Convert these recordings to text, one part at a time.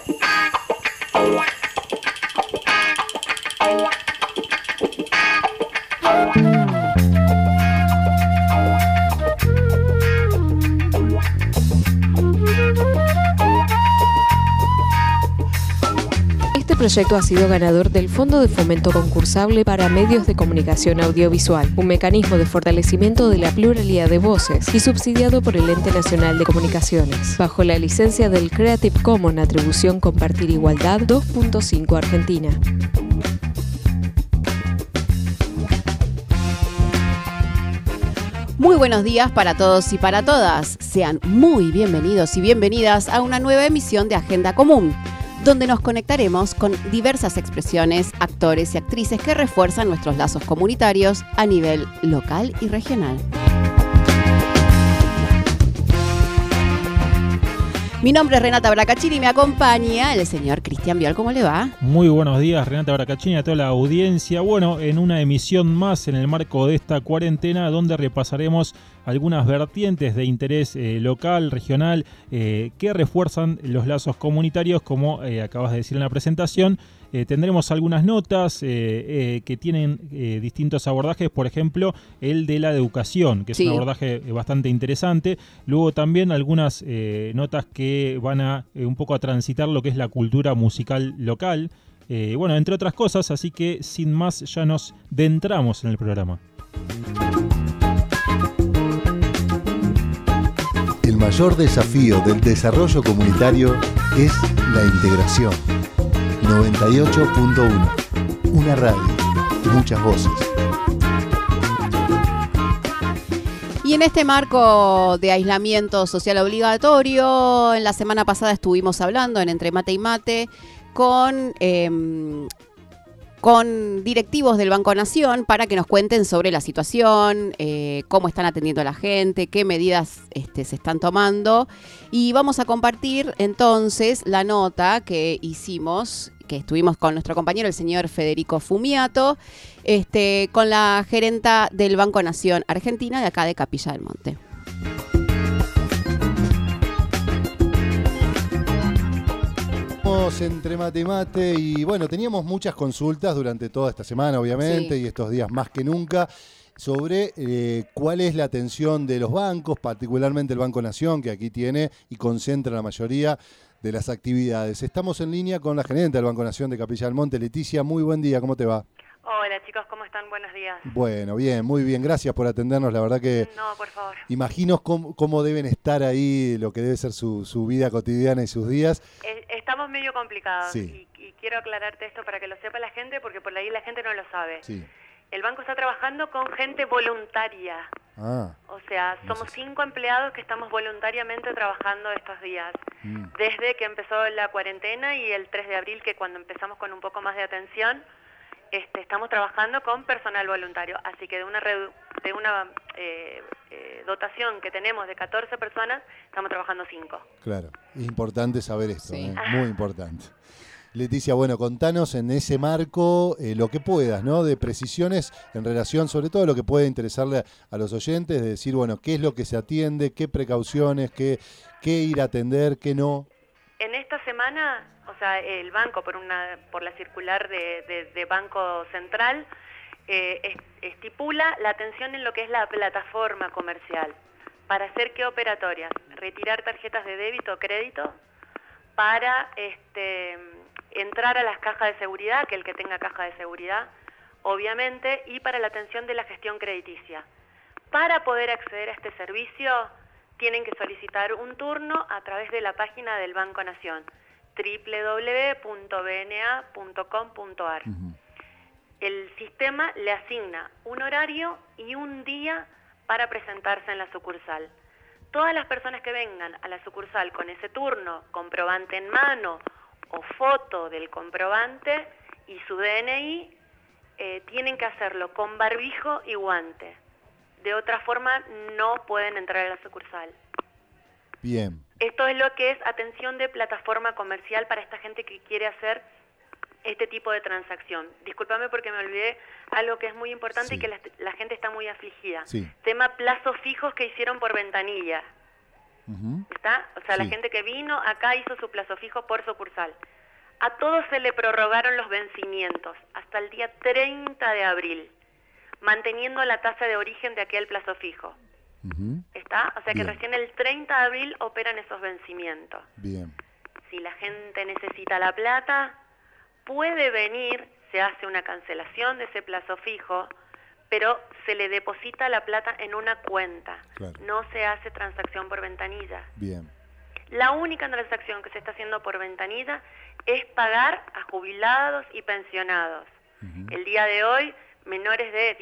Este proyecto ha sido ganador del Fondo de Fomento Concursable para Medios de Comunicación Audiovisual, un mecanismo de fortalecimiento de la pluralidad de voces y subsidiado por el Ente Nacional de Comunicaciones, bajo la licencia del Creative Commons Atribución Compartir Igualdad 2.5 Argentina. Muy buenos días para todos y para todas. Sean muy bienvenidos y bienvenidas a una nueva emisión de Agenda Común, donde nos conectaremos con diversas expresiones, actores y actrices que refuerzan nuestros lazos comunitarios a nivel local y regional. Mi nombre es Renata Bracaccini y me acompaña el señor Cristian Viol. ¿Cómo le va? Muy buenos días, Renata Bracaccini, a toda la audiencia. Bueno, en una emisión más en el marco de esta cuarentena, donde repasaremos algunas vertientes de interés local, regional, que refuerzan los lazos comunitarios, como acabas de decir en la presentación. Tendremos algunas notas que tienen distintos abordajes, por ejemplo, el de la educación, que es un abordaje bastante interesante. Luego también algunas notas que van a un poco a transitar lo que es la cultura musical local. Bueno, entre otras cosas, así que sin más ya nos adentramos en el programa. El mayor desafío del desarrollo comunitario es la integración. 98.1, una radio, muchas voces. Y en este marco de aislamiento social obligatorio, en la semana pasada estuvimos hablando en Entre Mate y Mate con directivos del Banco Nación para que nos cuenten sobre la situación, cómo están atendiendo a la gente, qué medidas se están tomando. Y vamos a compartir entonces la nota que hicimos, que estuvimos con nuestro compañero, el señor Federico Fumiato, con la gerenta del Banco Nación Argentina de acá de Capilla del Monte. Entre Mate y Mate y bueno, teníamos muchas consultas durante toda esta semana, obviamente, y estos días más que nunca, sobre cuál es la atención de los bancos, particularmente el Banco Nación, que aquí tiene y concentra la mayoría de las actividades. Estamos en línea con la gerente del Banco Nación de Capilla del Monte, Leticia. Muy buen día, ¿cómo te va? Hola chicos, ¿cómo están? Buenos días. Bueno, bien, muy bien, gracias por atendernos, la verdad que... No, por favor. Imagino cómo deben estar ahí, lo que debe ser su vida cotidiana y sus días. Estamos medio complicados, sí. y quiero aclararte esto para que lo sepa la gente, porque por ahí la gente no lo sabe. Sí. El banco está trabajando con gente voluntaria. O sea, somos 5 empleados que estamos voluntariamente trabajando estos días. Desde que empezó la cuarentena y el 3 de abril, que cuando empezamos con un poco más de atención, estamos trabajando con personal voluntario. Así que de una dotación que tenemos de 14 personas, estamos trabajando 5. Claro, es importante saber esto, sí. Muy importante. Leticia, bueno, contanos en ese marco lo que puedas, ¿no? De precisiones en relación, sobre todo lo que puede interesarle a los oyentes, de decir, bueno, qué es lo que se atiende, qué precauciones, qué ir a atender, qué no. En esta semana, o sea, el banco, por la circular de Banco Central, estipula la atención en lo que es la plataforma comercial. ¿Para hacer qué operatorias? Retirar tarjetas de débito o crédito, para entrar a las cajas de seguridad, que el que tenga caja de seguridad, obviamente, y para la atención de la gestión crediticia. Para poder acceder a este servicio, tienen que solicitar un turno a través de la página del Banco Nación, www.bna.com.ar. El sistema le asigna un horario y un día para presentarse en la sucursal. Todas las personas que vengan a la sucursal con ese turno, comprobante en mano o foto del comprobante y su DNI, tienen que hacerlo con barbijo y guante. De otra forma no pueden entrar a la sucursal. Bien. Esto es lo que es atención de plataforma comercial para esta gente que quiere hacer este tipo de transacción. Discúlpame porque me olvidé algo que es muy importante y que la gente está muy afligida. Tema plazos fijos que hicieron por ventanilla. ¿Está? O sea, la gente que vino acá hizo su plazo fijo por sucursal. A todos se le prorrogaron los vencimientos hasta el día 30 de abril, manteniendo la tasa de origen de aquel plazo fijo. ¿Está? O sea que recién el 30 de abril operan esos vencimientos. Bien. Si la gente necesita la plata, puede venir, se hace una cancelación de ese plazo fijo, pero se le deposita la plata en una cuenta. Claro. No se hace transacción por ventanilla. Bien. La única transacción que se está haciendo por ventanilla es pagar a jubilados y pensionados. El día de hoy, menores de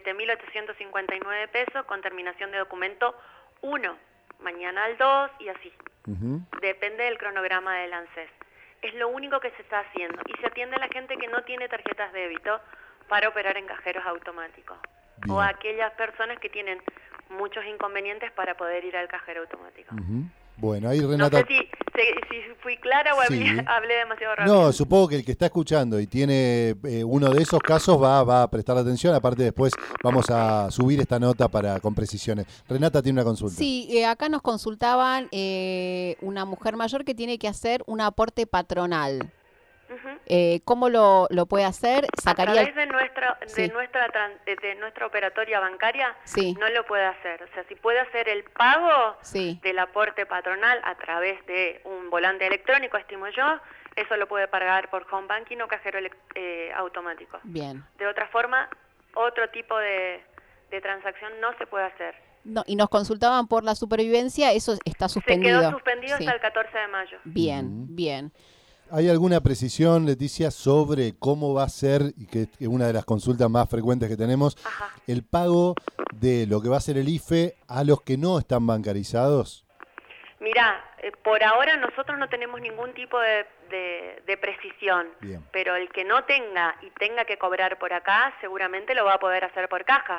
17.859 pesos con terminación de documento 1, mañana al 2 y así. Depende del cronograma del ANSES. Es lo único que se está haciendo y se atiende a la gente que no tiene tarjetas de débito para operar en cajeros automáticos. Bien. O a aquellas personas que tienen muchos inconvenientes para poder ir al cajero automático. Bueno, ahí No Renata... sé si fui clara o hablé demasiado rápido. No, supongo que el que está escuchando y tiene uno de esos casos va a prestar atención. Aparte, después vamos a subir esta nota con precisiones. Renata tiene una consulta. Sí, acá nos consultaban una mujer mayor que tiene que hacer un aporte patronal. ¿Cómo lo puede hacer? A través de nuestra operatoria bancaria no lo puede hacer. O sea, si puede hacer el pago del aporte patronal a través de un volante electrónico, estimo yo, eso lo puede pagar por home banking o cajero automático. Bien. De otra forma, otro tipo de transacción no se puede hacer. No, y nos consultaban por la supervivencia, eso está suspendido. Se quedó suspendido hasta el 14 de mayo. Bien, bien. ¿Hay alguna precisión, Leticia, sobre cómo va a ser, y que es una de las consultas más frecuentes que tenemos, el pago de lo que va a ser el IFE a los que no están bancarizados? Mirá, por ahora nosotros no tenemos ningún tipo de precisión, pero el que no tenga y tenga que cobrar por acá, seguramente lo va a poder hacer por caja,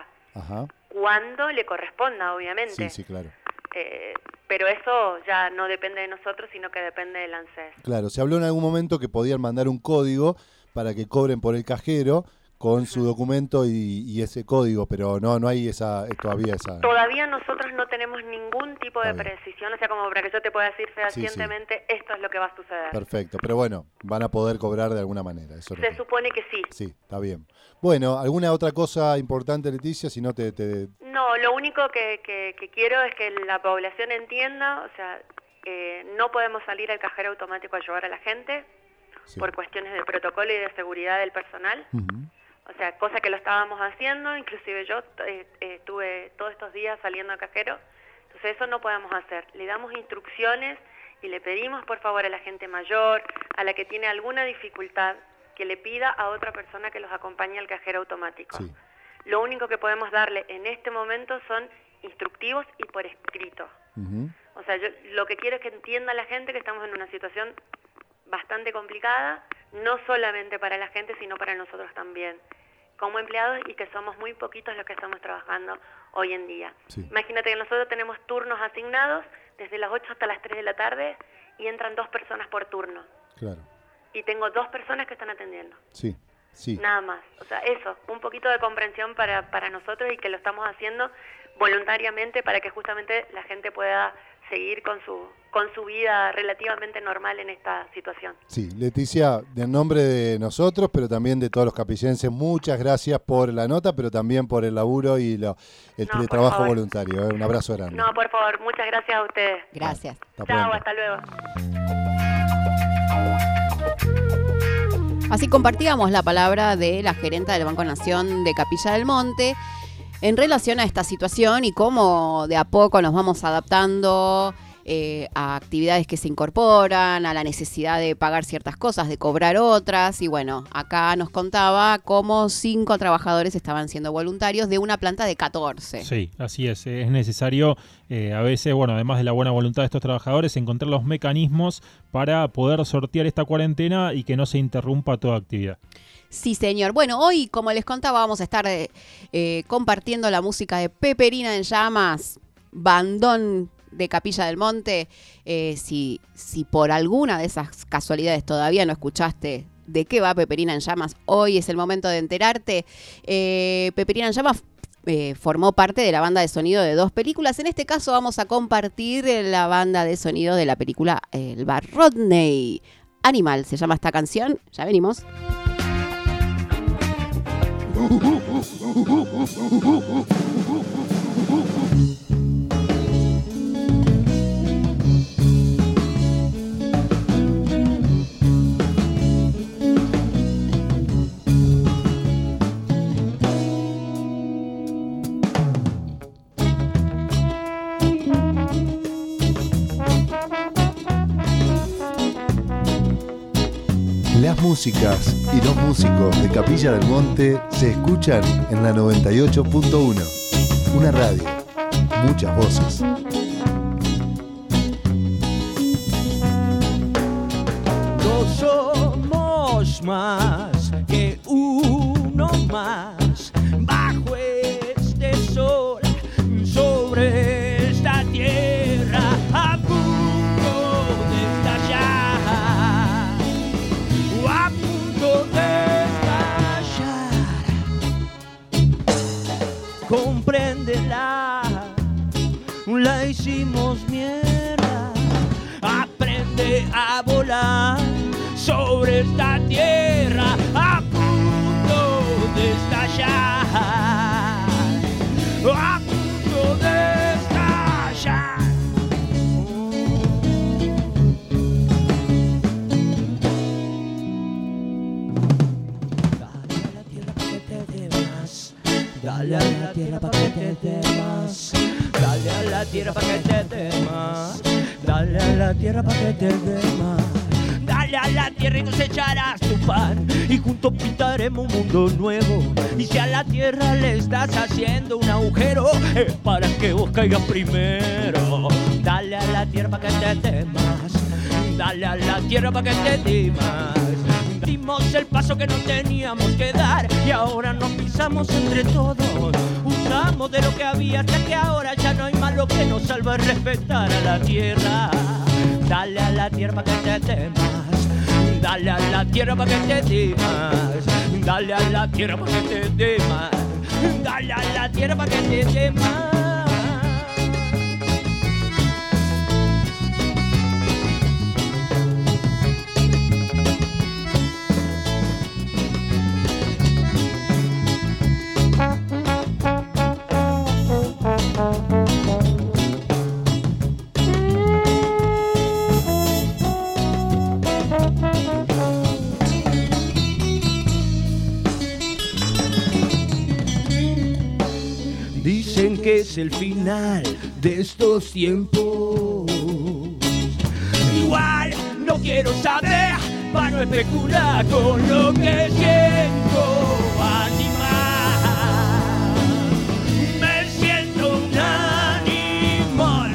cuando le corresponda, obviamente. Sí, claro. Pero eso ya no depende de nosotros, sino que depende del ANSES. Claro, se habló en algún momento que podían mandar un código para que cobren por el cajero con su documento y ese código, pero no hay todavía esa... Todavía nosotros no tenemos ningún tipo de precisión, o sea, como para que yo te pueda decir fehacientemente esto es lo que va a suceder. Perfecto, pero bueno, van a poder cobrar de alguna manera. Eso se supone que sí. Sí, está bien. Bueno, ¿alguna otra cosa importante, Leticia? Si no No, lo único que quiero es que la población entienda, o sea, no podemos salir al cajero automático a llevar a la gente por cuestiones de protocolo y de seguridad del personal. O sea, cosa que lo estábamos haciendo, inclusive yo estuve todos estos días saliendo al cajero, entonces eso no podemos hacer. Le damos instrucciones y le pedimos por favor a la gente mayor, a la que tiene alguna dificultad, que le pida a otra persona que los acompañe al cajero automático. Lo único que podemos darle en este momento son instructivos y por escrito. O sea, yo lo que quiero es que entienda la gente que estamos en una situación bastante complicada, no solamente para la gente, sino para nosotros también, como empleados, y que somos muy poquitos los que estamos trabajando hoy en día. Imagínate que nosotros tenemos turnos asignados desde las 8 hasta las 3 de la tarde y entran 2 personas por turno. Claro. Y tengo 2 personas que están atendiendo. Sí. Nada más. O sea, eso, un poquito de comprensión para nosotros y que lo estamos haciendo voluntariamente para que justamente la gente pueda seguir con su vida relativamente normal en esta situación. Sí, Leticia, en nombre de nosotros, pero también de todos los capillenses, muchas gracias por la nota, pero también por el laburo y el trabajo voluntario. Un abrazo grande. No, por favor, muchas gracias a ustedes. Gracias. Chao, hasta luego. Así compartíamos la palabra de la gerenta del Banco Nación de Capilla del Monte en relación a esta situación y cómo de a poco nos vamos adaptando a actividades que se incorporan, a la necesidad de pagar ciertas cosas, de cobrar otras. Y bueno, acá nos contaba cómo 5 trabajadores estaban siendo voluntarios de una planta de 14. Sí, así es. Es necesario a veces, bueno, además de la buena voluntad de estos trabajadores, encontrar los mecanismos para poder sortear esta cuarentena y que no se interrumpa toda actividad. Sí, señor. Bueno, hoy, como les contaba, vamos a estar compartiendo la música de Peperina en Llamas, bandón de Capilla del Monte. Si por alguna de esas casualidades todavía no escuchaste de qué va Peperina en Llamas, hoy es el momento de enterarte. Peperina en Llamas formó parte de la banda de sonido de 2 películas. En este caso vamos a compartir la banda de sonido de la película El Bar Rodney. Animal se llama esta canción. Ya venimos. Las músicas y los músicos de Capilla del Monte se escuchan en la 98.1. Una radio, muchas voces. No somos más que uno más bajo este sol, sobre esta tierra a punto de estallar, a punto de estallar. Compréndela, la hicimos mierda. Aprende a volar sobre esta tierra a punto de estallar, a punto de estallar. Dale a la tierra para que te dé más. Dale a la tierra para que te dé más. Dale a la tierra para que te dé más. Dale a la tierra y cosecharás tu pan, y juntos pintaremos un mundo nuevo. Y si a la tierra le estás haciendo un agujero, es para que vos caigas primero. Dale a la tierra para que te dé más. Dale a la tierra para que te dé más. Dimos el paso que no teníamos que dar y ahora nos pisamos entre todos. Usamos de lo que había hasta que ahora ya no hay más. Lo que nos salva es respetar a la tierra. Dale a la tierra para que te dé más. Dale a la tierra para que te dé más. Dale a la tierra para que te dé más. Dale a la tierra para que te dé más. Dicen que es el final de estos tiempos. Igual no quiero saber, para no especular con lo que siento. Animal, me siento un animal.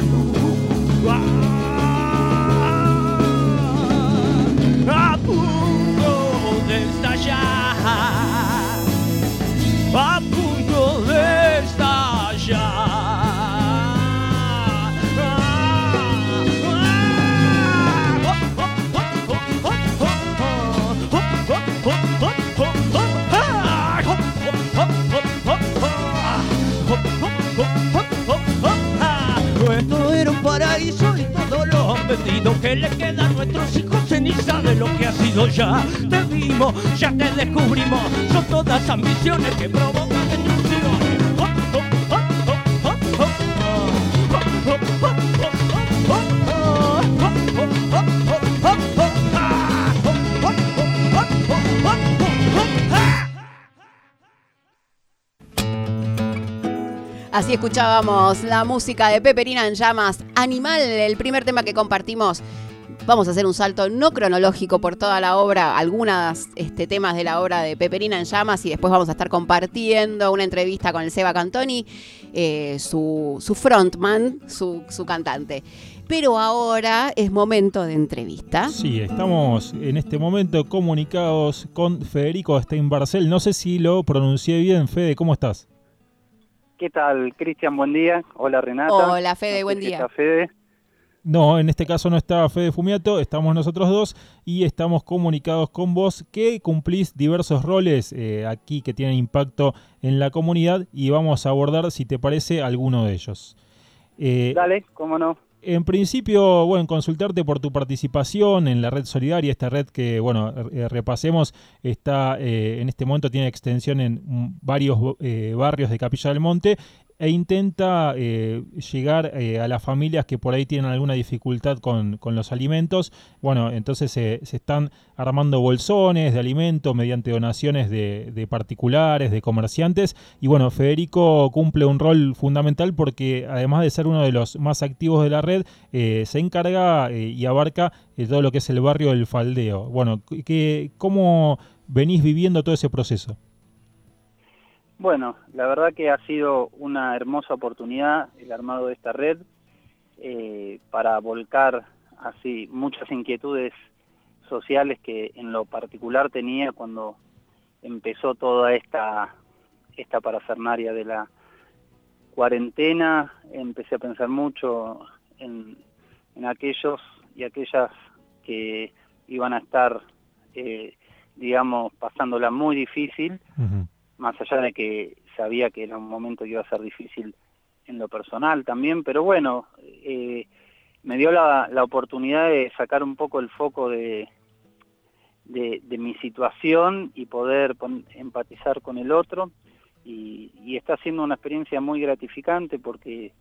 A punto de estallar, a punto de estallar. Esto era un paraíso y todo lo han vendido. Que le queda a nuestros hijos ceniza de lo que ha sido ya. Te vimos, ya te descubrimos. Son todas ambiciones que provocan destrucción. Así escuchábamos la música de Peperina en Llamas, Animal, el primer tema que compartimos. Vamos a hacer un salto no cronológico por toda la obra, algunos temas de la obra de Peperina en Llamas, y después vamos a estar compartiendo una entrevista con el Seba Cantoni, su frontman, su cantante. Pero ahora es momento de entrevista. Sí, estamos en este momento comunicados con Federico Steinbarcel. No sé si lo pronuncié bien. Fede, ¿cómo estás? ¿Qué tal, Cristian? Buen día. Hola, Renata. Hola, Fede, buen día. Fede. No, en este caso no está Fede Fumiato, estamos nosotros dos y estamos comunicados con vos, que cumplís diversos roles aquí que tienen impacto en la comunidad, y vamos a abordar, si te parece, alguno de ellos. Dale, cómo no. En principio, bueno, consultarte por tu participación en la red solidaria, esta red que, bueno, repasemos, está en este momento tiene extensión en varios barrios de Capilla del Monte, e intenta llegar a las familias que por ahí tienen alguna dificultad con los alimentos. Bueno, entonces se están armando bolsones de alimento mediante donaciones de particulares, de comerciantes. Y bueno, Federico cumple un rol fundamental porque, además de ser uno de los más activos de la red, se encarga y abarca todo lo que es el barrio del Faldeo. Bueno, ¿cómo venís viviendo todo ese proceso? Bueno, la verdad que ha sido una hermosa oportunidad el armado de esta red para volcar así muchas inquietudes sociales que en lo particular tenía cuando empezó toda esta parafernaria de la cuarentena. Empecé a pensar mucho en aquellos y aquellas que iban a estar, digamos, pasándola muy difícil. Uh-huh. Más allá de que sabía que era un momento que iba a ser difícil en lo personal también, pero bueno, me dio la oportunidad de sacar un poco el foco de mi situación y poder empatizar con el otro, y está siendo una experiencia muy gratificante porque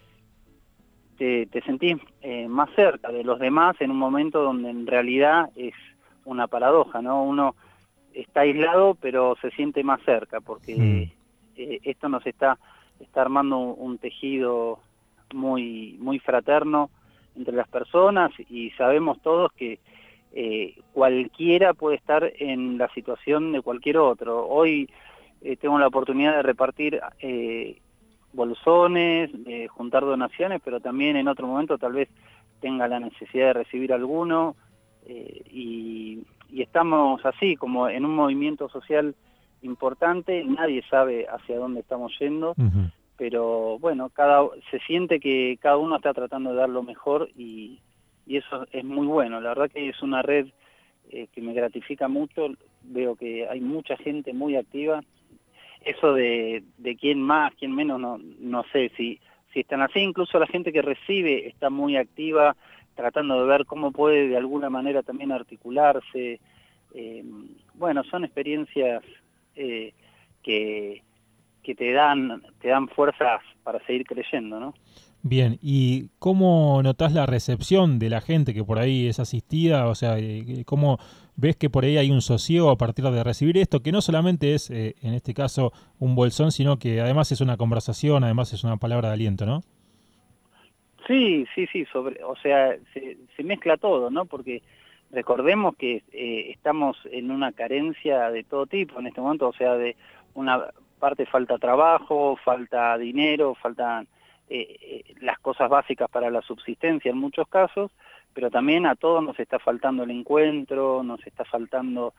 te sentís más cerca de los demás en un momento donde en realidad es una paradoja, ¿no? Uno está aislado, pero se siente más cerca, porque esto nos está armando un tejido muy, muy fraterno entre las personas, y sabemos todos que cualquiera puede estar en la situación de cualquier otro. Hoy tengo la oportunidad de repartir bolsones, de juntar donaciones, pero también en otro momento tal vez tenga la necesidad de recibir alguno, y estamos así como en un movimiento social importante. Nadie sabe hacia dónde estamos yendo, Uh-huh. pero bueno, se siente que cada uno está tratando de dar lo mejor, y eso es muy bueno. La verdad que es una red que me gratifica mucho. Veo que hay mucha gente muy activa. Eso de quién más, quién menos, no sé si están así. Incluso la gente que recibe está muy activa, tratando de ver cómo puede de alguna manera también articularse. Bueno, son experiencias que te dan fuerzas para seguir creyendo, ¿no? Bien, ¿y cómo notás la recepción de la gente que por ahí es asistida? O sea, ¿cómo ves que por ahí hay un sosiego a partir de recibir esto? Que no solamente es, en este caso, un bolsón, sino que además es una conversación, además es una palabra de aliento, ¿no? Sí, o sea, se mezcla todo, ¿no? Porque recordemos que estamos en una carencia de todo tipo en este momento. O sea, de una parte falta trabajo, falta dinero, faltan las cosas básicas para la subsistencia en muchos casos, pero también a todos nos está faltando el encuentro, nos está faltando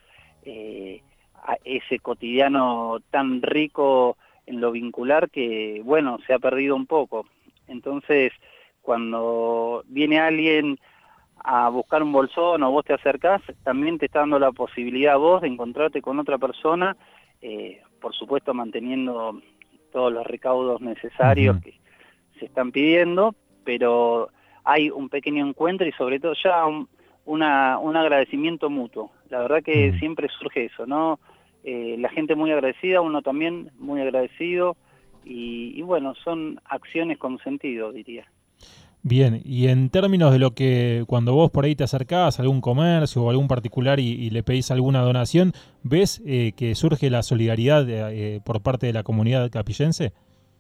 a ese cotidiano tan rico en lo vincular que, bueno, se ha perdido un poco. Entonces, cuando viene alguien a buscar un bolsón o vos te acercás, también te está dando la posibilidad a vos de encontrarte con otra persona, por supuesto manteniendo todos los recaudos necesarios Uh-huh. que se están pidiendo, pero hay un pequeño encuentro y sobre todo ya un agradecimiento mutuo. La verdad que Uh-huh. siempre surge eso, ¿no? La gente muy agradecida, uno también muy agradecido, y bueno, son acciones con sentido, diría. Bien, y en términos de lo que cuando vos por ahí te acercás a algún comercio o algún particular y le pedís alguna donación, ¿ves que surge la solidaridad por parte de la comunidad capillense?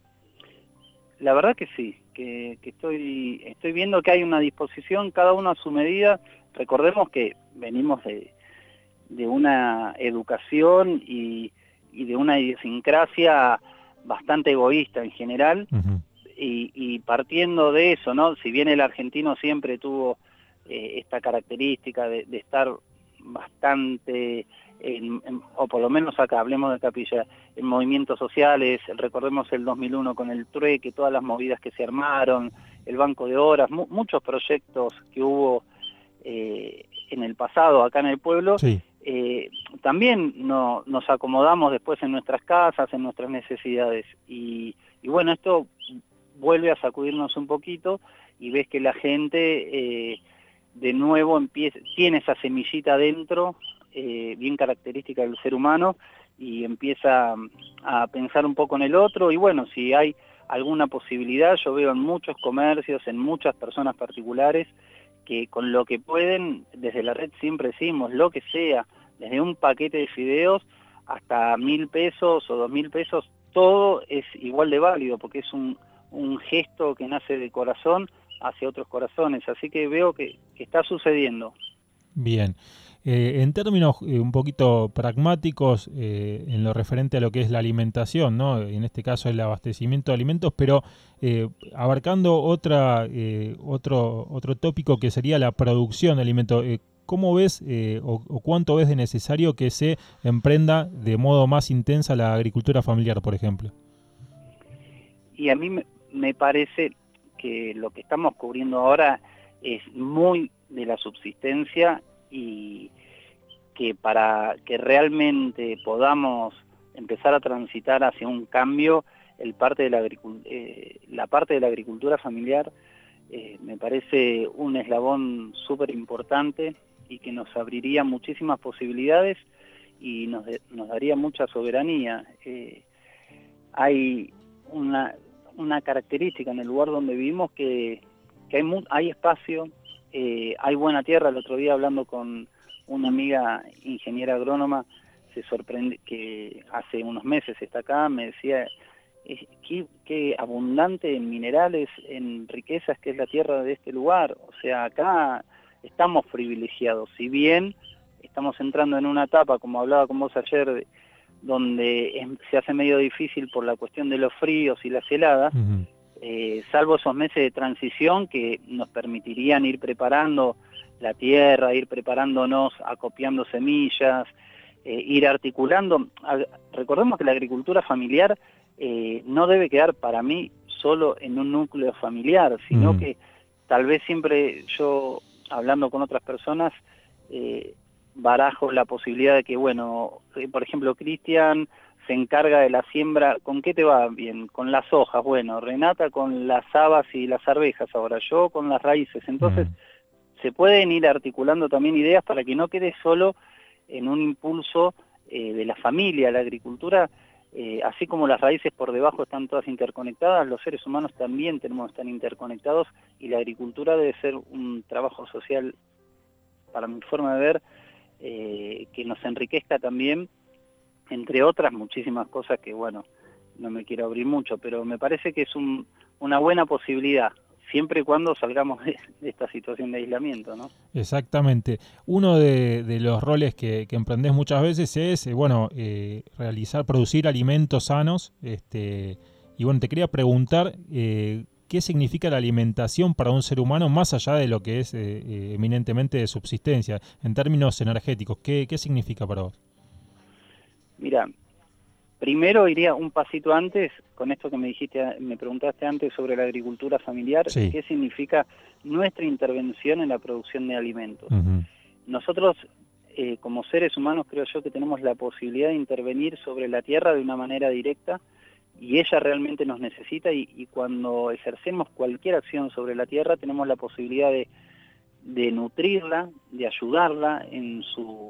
La verdad que sí, que estoy viendo que hay una disposición, cada uno a su medida. Recordemos que venimos de una educación y de una idiosincrasia bastante egoísta en general. Uh-huh. Y partiendo de eso, ¿no? Si bien el argentino siempre tuvo esta característica de estar bastante o por lo menos acá, hablemos de Capilla, en movimientos sociales, recordemos el 2001 con el trueque, todas las movidas que se armaron, el Banco de Horas, muchos proyectos que hubo en el pasado acá en el pueblo. Sí. También nos acomodamos después en nuestras casas, en nuestras necesidades, y bueno, esto vuelve a sacudirnos un poquito y ves que la gente de nuevo tiene esa semillita dentro, bien característica del ser humano, y empieza a pensar un poco en el otro. Y bueno, si hay alguna posibilidad, yo veo en muchos comercios, en muchas personas particulares, que con lo que pueden, desde la red siempre decimos, lo que sea, desde un paquete de fideos hasta 1.000 pesos o 2.000 pesos, todo es igual de válido, porque es un gesto que nace de corazón hacia otros corazones. Así que veo que está sucediendo. Bien. En términos un poquito pragmáticos, en lo referente a lo que es la alimentación, ¿no? En este caso el abastecimiento de alimentos, pero abarcando otro tópico que sería la producción de alimentos. ¿Cómo ves o cuánto ves de necesario que se emprenda de modo más intensa la agricultura familiar, por ejemplo? Y a mí me parece que lo que estamos cubriendo ahora es muy de la subsistencia, y que para que realmente podamos empezar a transitar hacia un cambio, la parte de la agricultura familiar me parece un eslabón súper importante y que nos abriría muchísimas posibilidades y nos daría mucha soberanía. Hay una característica en el lugar donde vivimos que hay espacio, hay buena tierra. El otro día, hablando con una amiga ingeniera agrónoma, se sorprende, que hace unos meses está acá, me decía qué abundante en minerales, en riquezas que es la tierra de este lugar. O sea, acá estamos privilegiados, si bien estamos entrando en una etapa, como hablaba con vos ayer, donde se hace medio difícil por la cuestión de los fríos y las heladas. Uh-huh. Salvo esos meses de transición que nos permitirían ir preparando la tierra, ir preparándonos, acopiando semillas, ir articulando. Recordemos que la agricultura familiar no debe quedar, para mí, solo en un núcleo familiar, sino que tal vez siempre yo, hablando con otras personas, barajo la posibilidad de que, bueno, por ejemplo, Cristian se encarga de la siembra. ¿Con qué te va bien? Con las hojas. Bueno, Renata con las habas y las arvejas, ahora yo con las raíces. Entonces, se pueden ir articulando también ideas para que no quede solo en un impulso de la familia. La agricultura, así como las raíces por debajo están todas interconectadas, los seres humanos también tenemos que estar interconectados, y la agricultura debe ser un trabajo social, para mi forma de ver, que nos enriquezca también, entre otras muchísimas cosas que, bueno, no me quiero abrir mucho, pero me parece que es una buena posibilidad, siempre y cuando salgamos de esta situación de aislamiento, ¿no? Exactamente. Uno de los roles que emprendés muchas veces es, producir alimentos sanos. Y bueno, te quería preguntar, ¿qué significa la alimentación para un ser humano, más allá de lo que es eminentemente de subsistencia, en términos energéticos? ¿Qué significa para vos? Mira, primero iría un pasito antes con esto que me preguntaste antes sobre la agricultura familiar. Sí. ¿Qué significa nuestra intervención en la producción de alimentos? Uh-huh. Nosotros, como seres humanos, creo yo que tenemos la posibilidad de intervenir sobre la tierra de una manera directa, y ella realmente nos necesita, y cuando ejercemos cualquier acción sobre la tierra tenemos la posibilidad de nutrirla, de ayudarla en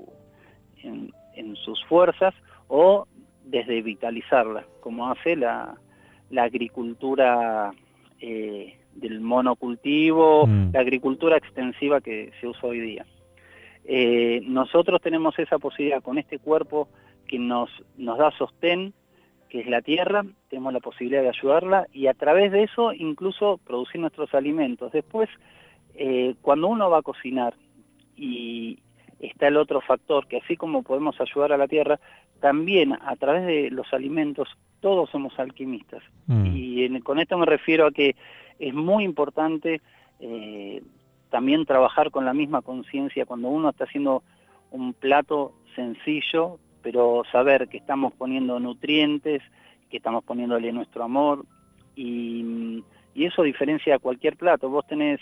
sus fuerzas, o desde vitalizarla, como hace la agricultura del monocultivo, la agricultura extensiva que se usa hoy día. Nosotros tenemos esa posibilidad con este cuerpo que nos da sostén, que es la tierra. Tenemos la posibilidad de ayudarla y a través de eso incluso producir nuestros alimentos. Después, cuando uno va a cocinar, y está el otro factor, que así como podemos ayudar a la tierra, también a través de los alimentos todos somos alquimistas. Y con esto me refiero a que es muy importante también trabajar con la misma conciencia. Cuando uno está haciendo un plato, sencillo, pero saber que estamos poniendo nutrientes, que estamos poniéndole nuestro amor, y eso diferencia cualquier plato. Vos tenés,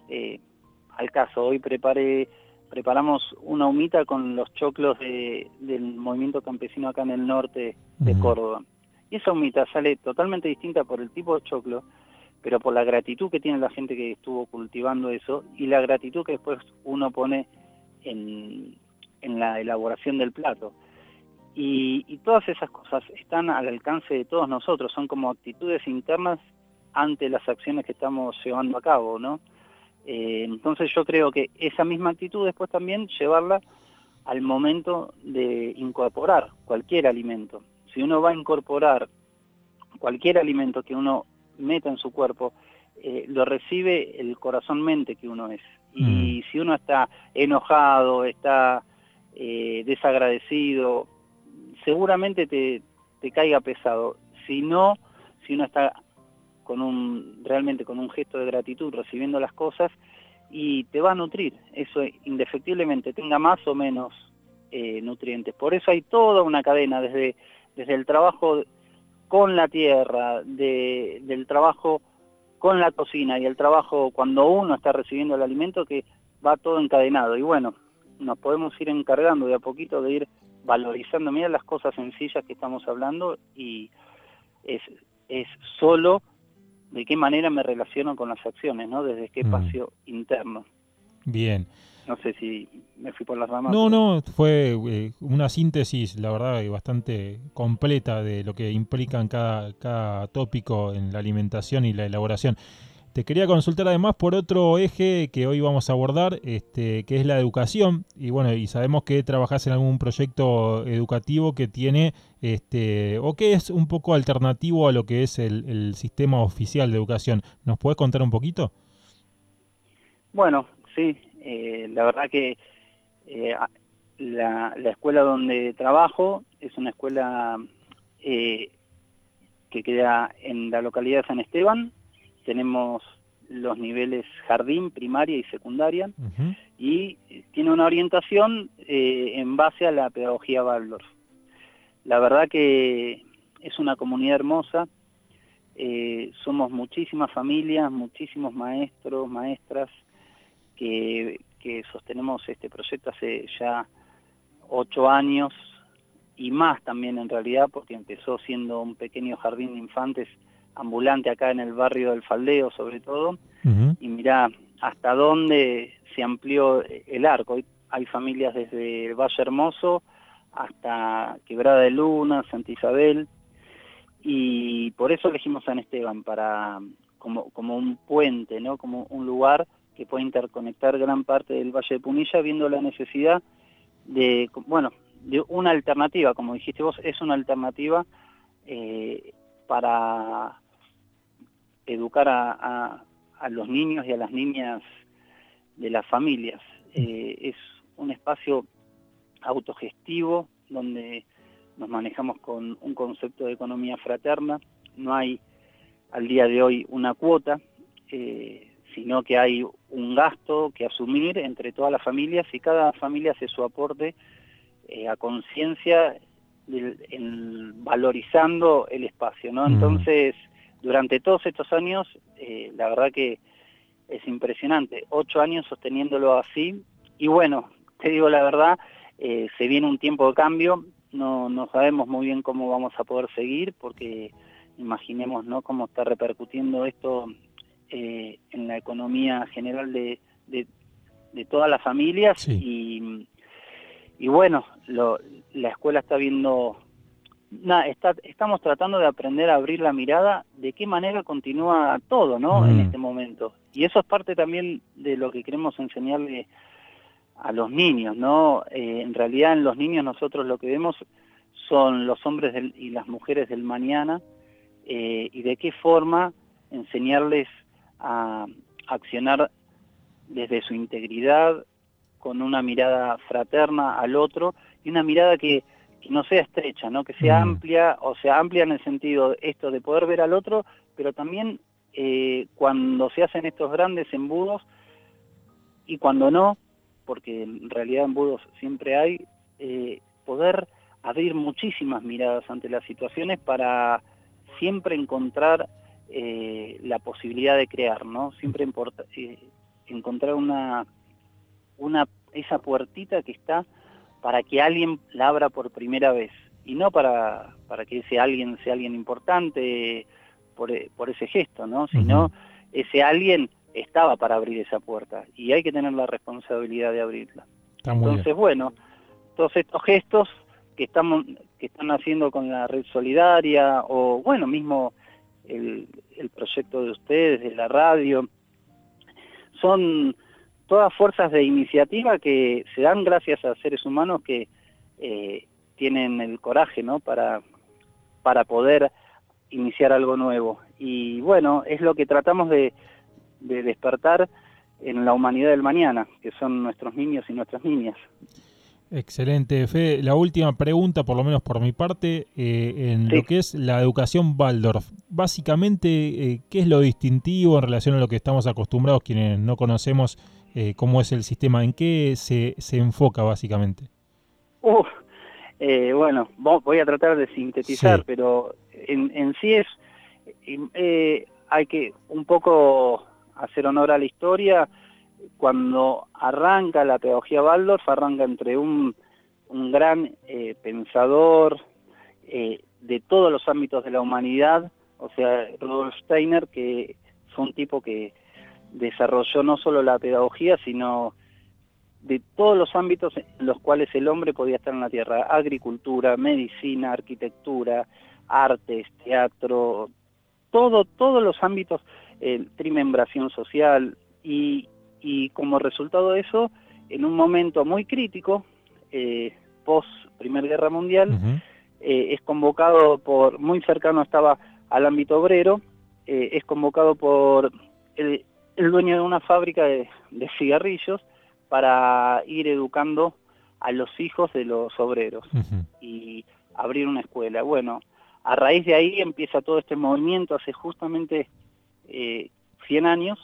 al caso, hoy preparamos una humita con los choclos del movimiento campesino acá en el norte de Córdoba. Y esa humita sale totalmente distinta por el tipo de choclo, pero por la gratitud que tiene la gente que estuvo cultivando eso, y la gratitud que después uno pone en la elaboración del plato. Y todas esas cosas están al alcance de todos nosotros, son como actitudes internas ante las acciones que estamos llevando a cabo, ¿no? Entonces yo creo que esa misma actitud después también llevarla al momento de incorporar cualquier alimento. Si uno va a incorporar cualquier alimento que uno meta en su cuerpo, lo recibe el corazón-mente que uno es. Y si uno está enojado, está desagradecido, seguramente te caiga pesado. Si uno está realmente con un gesto de gratitud recibiendo las cosas, y te va a nutrir, eso indefectiblemente, tenga más o menos nutrientes. Por eso hay toda una cadena, desde el trabajo con la tierra, del trabajo con la cocina y el trabajo cuando uno está recibiendo el alimento, que va todo encadenado. Y bueno, nos podemos ir encargando de a poquito de ir valorizando, mira las cosas sencillas que estamos hablando, y es solo de qué manera me relaciono con las acciones, ¿no? Desde qué espacio interno. Bien. No sé si me fui por las ramas. No, fue una síntesis, la verdad, bastante completa de lo que implican cada tópico en la alimentación y la elaboración. Te quería consultar además por otro eje que hoy vamos a abordar, que es la educación. Y bueno, y sabemos que trabajás en algún proyecto educativo que tiene, o que es un poco alternativo a lo que es el sistema oficial de educación. ¿Nos podés contar un poquito? Bueno, sí. La verdad que la escuela donde trabajo es una escuela que queda en la localidad de San Esteban. Tenemos los niveles jardín, primaria y secundaria, y tiene una orientación en base a la pedagogía Waldorf. La verdad que es una comunidad hermosa, somos muchísimas familias, muchísimos maestros, maestras, que sostenemos este proyecto hace ya 8 años y más también en realidad, porque empezó siendo un pequeño jardín de infantes ambulante acá en el barrio del Faldeo sobre todo, y mirá hasta dónde se amplió el arco. Hay familias desde el Valle Hermoso hasta Quebrada de Luna, Santa Isabel, y por eso elegimos San Esteban, como un puente, ¿no? Como un lugar que puede interconectar gran parte del Valle de Punilla, viendo la necesidad de una alternativa, como dijiste vos, es una alternativa para educar a los niños y a las niñas de las familias. Es un espacio autogestivo donde nos manejamos con un concepto de economía fraterna. No hay al día de hoy una cuota, sino que hay un gasto que asumir entre todas las familias, y cada familia hace su aporte a conciencia valorizando el espacio, ¿no? Entonces, durante todos estos años, la verdad que es impresionante, 8 años sosteniéndolo así, y bueno, te digo la verdad, se viene un tiempo de cambio, no sabemos muy bien cómo vamos a poder seguir, porque imaginemos, ¿no?, cómo está repercutiendo esto en la economía general de todas las familias, sí. Y bueno, la escuela está viendo, estamos tratando de aprender a abrir la mirada de qué manera continúa todo, ¿no?, en este momento. Y eso es parte también de lo que queremos enseñarle a los niños, ¿no? En realidad en los niños nosotros lo que vemos son los hombres y las mujeres del mañana, y de qué forma enseñarles a accionar desde su integridad, con una mirada fraterna al otro, y una mirada que no sea estrecha, ¿no?, que sea amplia, o sea, amplia en el sentido esto de poder ver al otro, pero también cuando se hacen estos grandes embudos, y cuando no, porque en realidad embudos siempre hay, poder abrir muchísimas miradas ante las situaciones para siempre encontrar la posibilidad de crear, ¿no? Siempre encontrar esa puertita que está para que alguien la abra por primera vez, y no para que ese alguien sea alguien importante por ese gesto, ¿no? Sino ese alguien estaba para abrir esa puerta, y hay que tener la responsabilidad de abrirla. Entonces, bueno, todos estos gestos que están haciendo con la red solidaria, o bueno, mismo el proyecto de ustedes, de la radio, son todas fuerzas de iniciativa que se dan gracias a seres humanos que tienen el coraje, ¿no? para poder iniciar algo nuevo. Y bueno, es lo que tratamos de despertar en la humanidad del mañana, que son nuestros niños y nuestras niñas. Excelente, Fede. La última pregunta, por lo menos por mi parte, en lo que es la educación Waldorf. Básicamente, ¿qué es lo distintivo en relación a lo que estamos acostumbrados quienes no conocemos cómo es el sistema? ¿En qué se enfoca básicamente? Bueno, voy a tratar de sintetizar, pero en sí hay que un poco hacer honor a la historia. Cuando arranca la pedagogía Waldorf, arranca entre un gran pensador de todos los ámbitos de la humanidad, o sea, Rudolf Steiner, que fue un tipo que desarrolló no solo la pedagogía, sino de todos los ámbitos en los cuales el hombre podía estar en la Tierra: agricultura, medicina, arquitectura, artes, teatro, todos los ámbitos, trimembración social, y como resultado de eso, en un momento muy crítico, post Primera Guerra Mundial, es convocado muy cercano estaba al ámbito obrero, es convocado por el dueño de una fábrica de cigarrillos para ir educando a los hijos de los obreros y abrir una escuela. Bueno, a raíz de ahí empieza todo este movimiento hace justamente 100 años,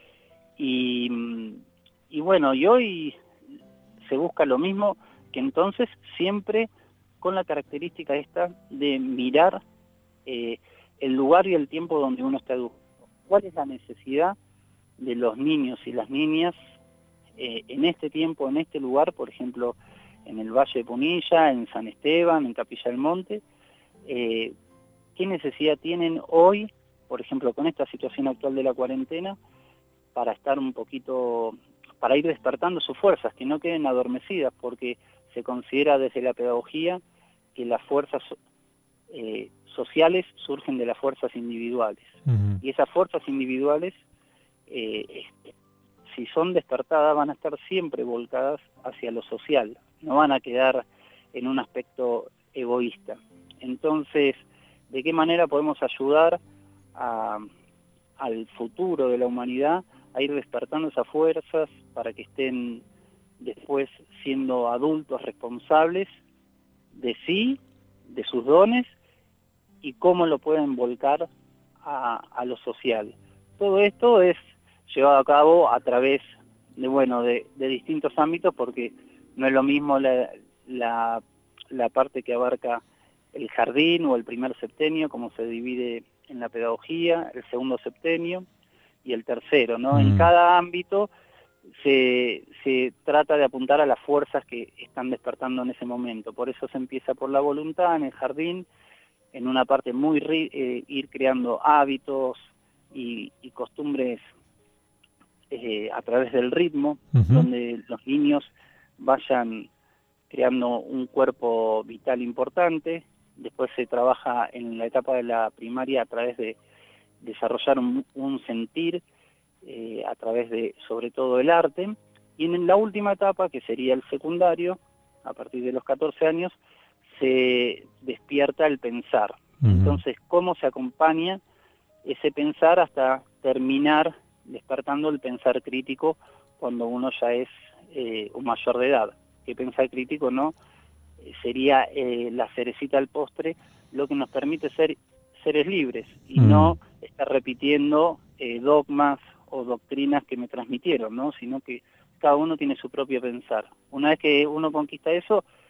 y bueno, y hoy se busca lo mismo que entonces, siempre con la característica esta de mirar el lugar y el tiempo donde uno está educando. ¿Cuál es la necesidad de los niños y las niñas en este tiempo, en este lugar, por ejemplo, en el Valle de Punilla, en San Esteban, en Capilla del Monte? ¿Qué necesidad tienen hoy, por ejemplo, con esta situación actual de la cuarentena, para estar un poquito, para ir despertando sus fuerzas, que no queden adormecidas, porque se considera desde la pedagogía que las fuerzas sociales surgen de las fuerzas individuales. Y esas fuerzas individuales, si son despertadas, van a estar siempre volcadas hacia lo social, no van a quedar en un aspecto egoísta. Entonces, ¿de qué manera podemos ayudar al futuro de la humanidad a ir despertando esas fuerzas para que estén después siendo adultos responsables de sí, de sus dones, y cómo lo pueden volcar a lo social? Todo esto es llevado a cabo a través de distintos ámbitos, porque no es lo mismo la parte que abarca el jardín o el primer septenio, como se divide en la pedagogía, el segundo septenio y el tercero, ¿no? En cada ámbito se trata de apuntar a las fuerzas que están despertando en ese momento. Por eso se empieza por la voluntad en el jardín, en una parte muy ir creando hábitos y costumbres a través del ritmo, donde los niños vayan creando un cuerpo vital importante. Después se trabaja en la etapa de la primaria a través de desarrollar un sentir, a través de, sobre todo, el arte. Y en la última etapa, que sería el secundario, a partir de los 14 años, se despierta el pensar. Entonces, ¿cómo se acompaña ese pensar hasta terminar despertando el pensar crítico cuando uno ya es un mayor de edad? Que pensar crítico no sería la cerecita del postre, lo que nos permite ser seres libres y no estar repitiendo dogmas o doctrinas que me transmitieron, ¿no? Sino que cada uno tiene su propio pensar. Una vez que uno conquista eso,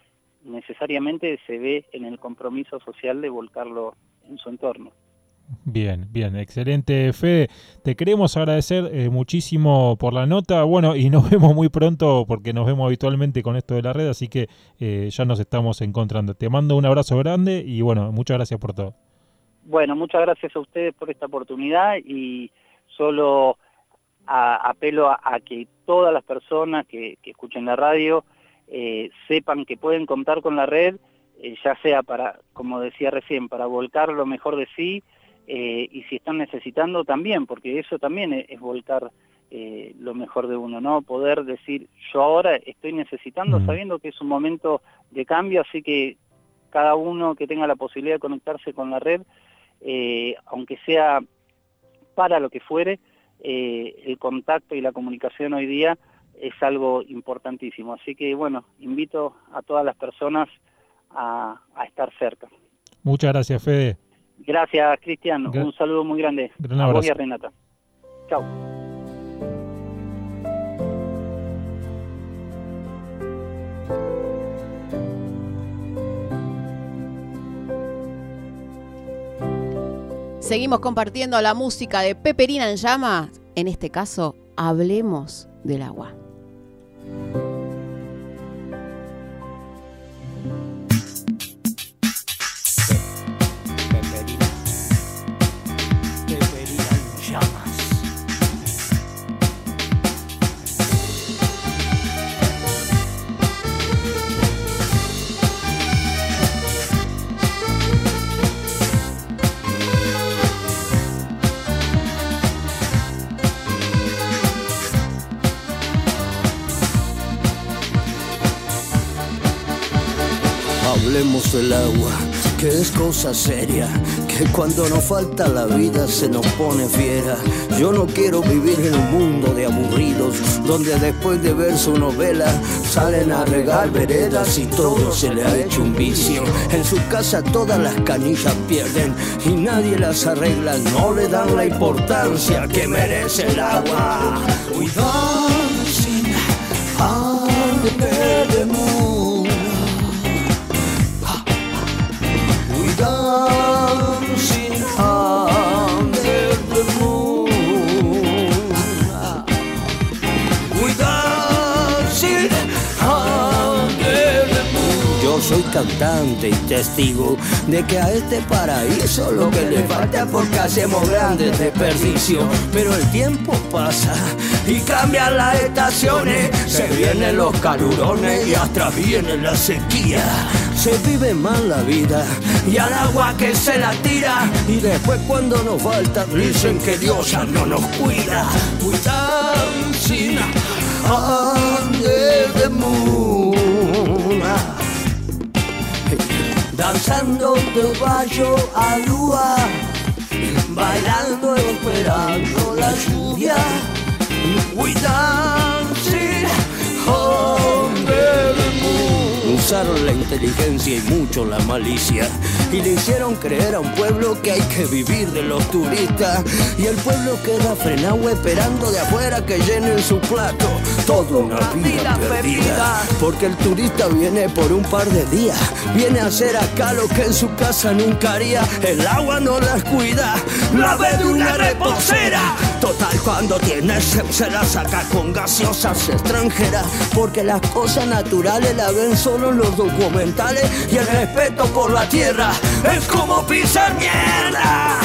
necesariamente se ve en el compromiso social de volcarlo en su entorno. Bien, excelente, Fede. Te queremos agradecer muchísimo por la nota. Bueno, y nos vemos muy pronto porque nos vemos habitualmente con esto de la red, así que ya nos estamos encontrando. Te mando un abrazo grande y bueno, muchas gracias por todo. Bueno, muchas gracias a ustedes por esta oportunidad y solo apelo a que todas las personas que escuchen la radio sepan que pueden contar con la red, ya sea para, como decía recién, para volcar lo mejor de sí, y si están necesitando también, porque eso también es volcar lo mejor de uno, ¿no? Poder decir, yo ahora estoy necesitando, sabiendo que es un momento de cambio, así que cada uno que tenga la posibilidad de conectarse con la red, aunque sea para lo que fuere, el contacto y la comunicación hoy día es algo importantísimo. Así que, bueno, invito a todas las personas a estar cerca. Muchas gracias, Fede. Gracias, Cristian. Un saludo muy grande. Gran abrazo. A vos y a Renata. Chao. Seguimos compartiendo la música de Peperina en Llamas. En este caso, hablemos del agua. Hablemos del agua, que es cosa seria, que cuando nos falta la vida se nos pone fiera. Yo no quiero vivir en un mundo de aburridos, donde después de ver su novela salen a regar veredas y todo se le ha hecho un vicio. En su casa todas las canillas pierden y nadie las arregla, no le dan la importancia que merece el agua. We dancing under the moon. Dancing under the moon. We dancing under the moon. Yo soy cantante y testigo de que a este paraíso lo que le falta porque hacemos grandes desperdicios. Pero el tiempo pasa y cambian las estaciones, se vienen los calurones y hasta viene la sequía. Se vive mal la vida y al agua que se la tira, y después cuando nos falta dicen que Dios ya no nos cuida. We dancing under the moon. Danzando de Bayo a Lua, bailando esperando la lluvia. We dancing under the moon. Usaron la inteligencia y mucho la malicia y le hicieron creer a un pueblo que hay que vivir de los turistas, y el pueblo queda frenado esperando de afuera que llenen su plato. Toda una vida perdida, porque el turista viene por un par de días, viene a hacer acá lo que en su casa nunca haría. El agua no las cuida, la ve de una reposera. Total, cuando tiene sed se la saca con gaseosas extranjeras, porque las cosas naturales la ven solo en los documentales, y el respeto por la tierra es como pisar mierda.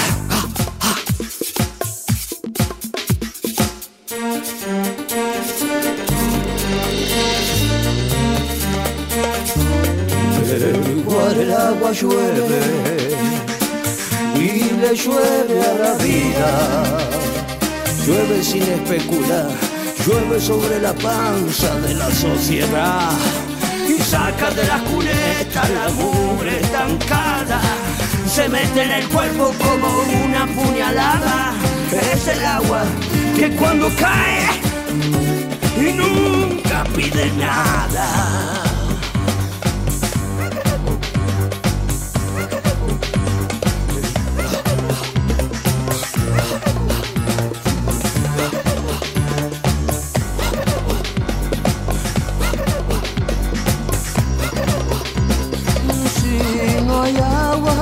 Pero el agua llueve y le llueve a la vida. Llueve sin especular, llueve sobre la panza de la sociedad y saca de la cuneta la mugre estancada. Se mete en el cuerpo como una puñalada. Es el agua que cuando cae y nunca pide nada.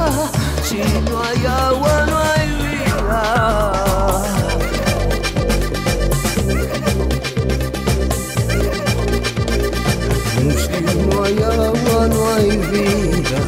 Si no hay agua, no hay vida. Si no hay agua, no hay vida.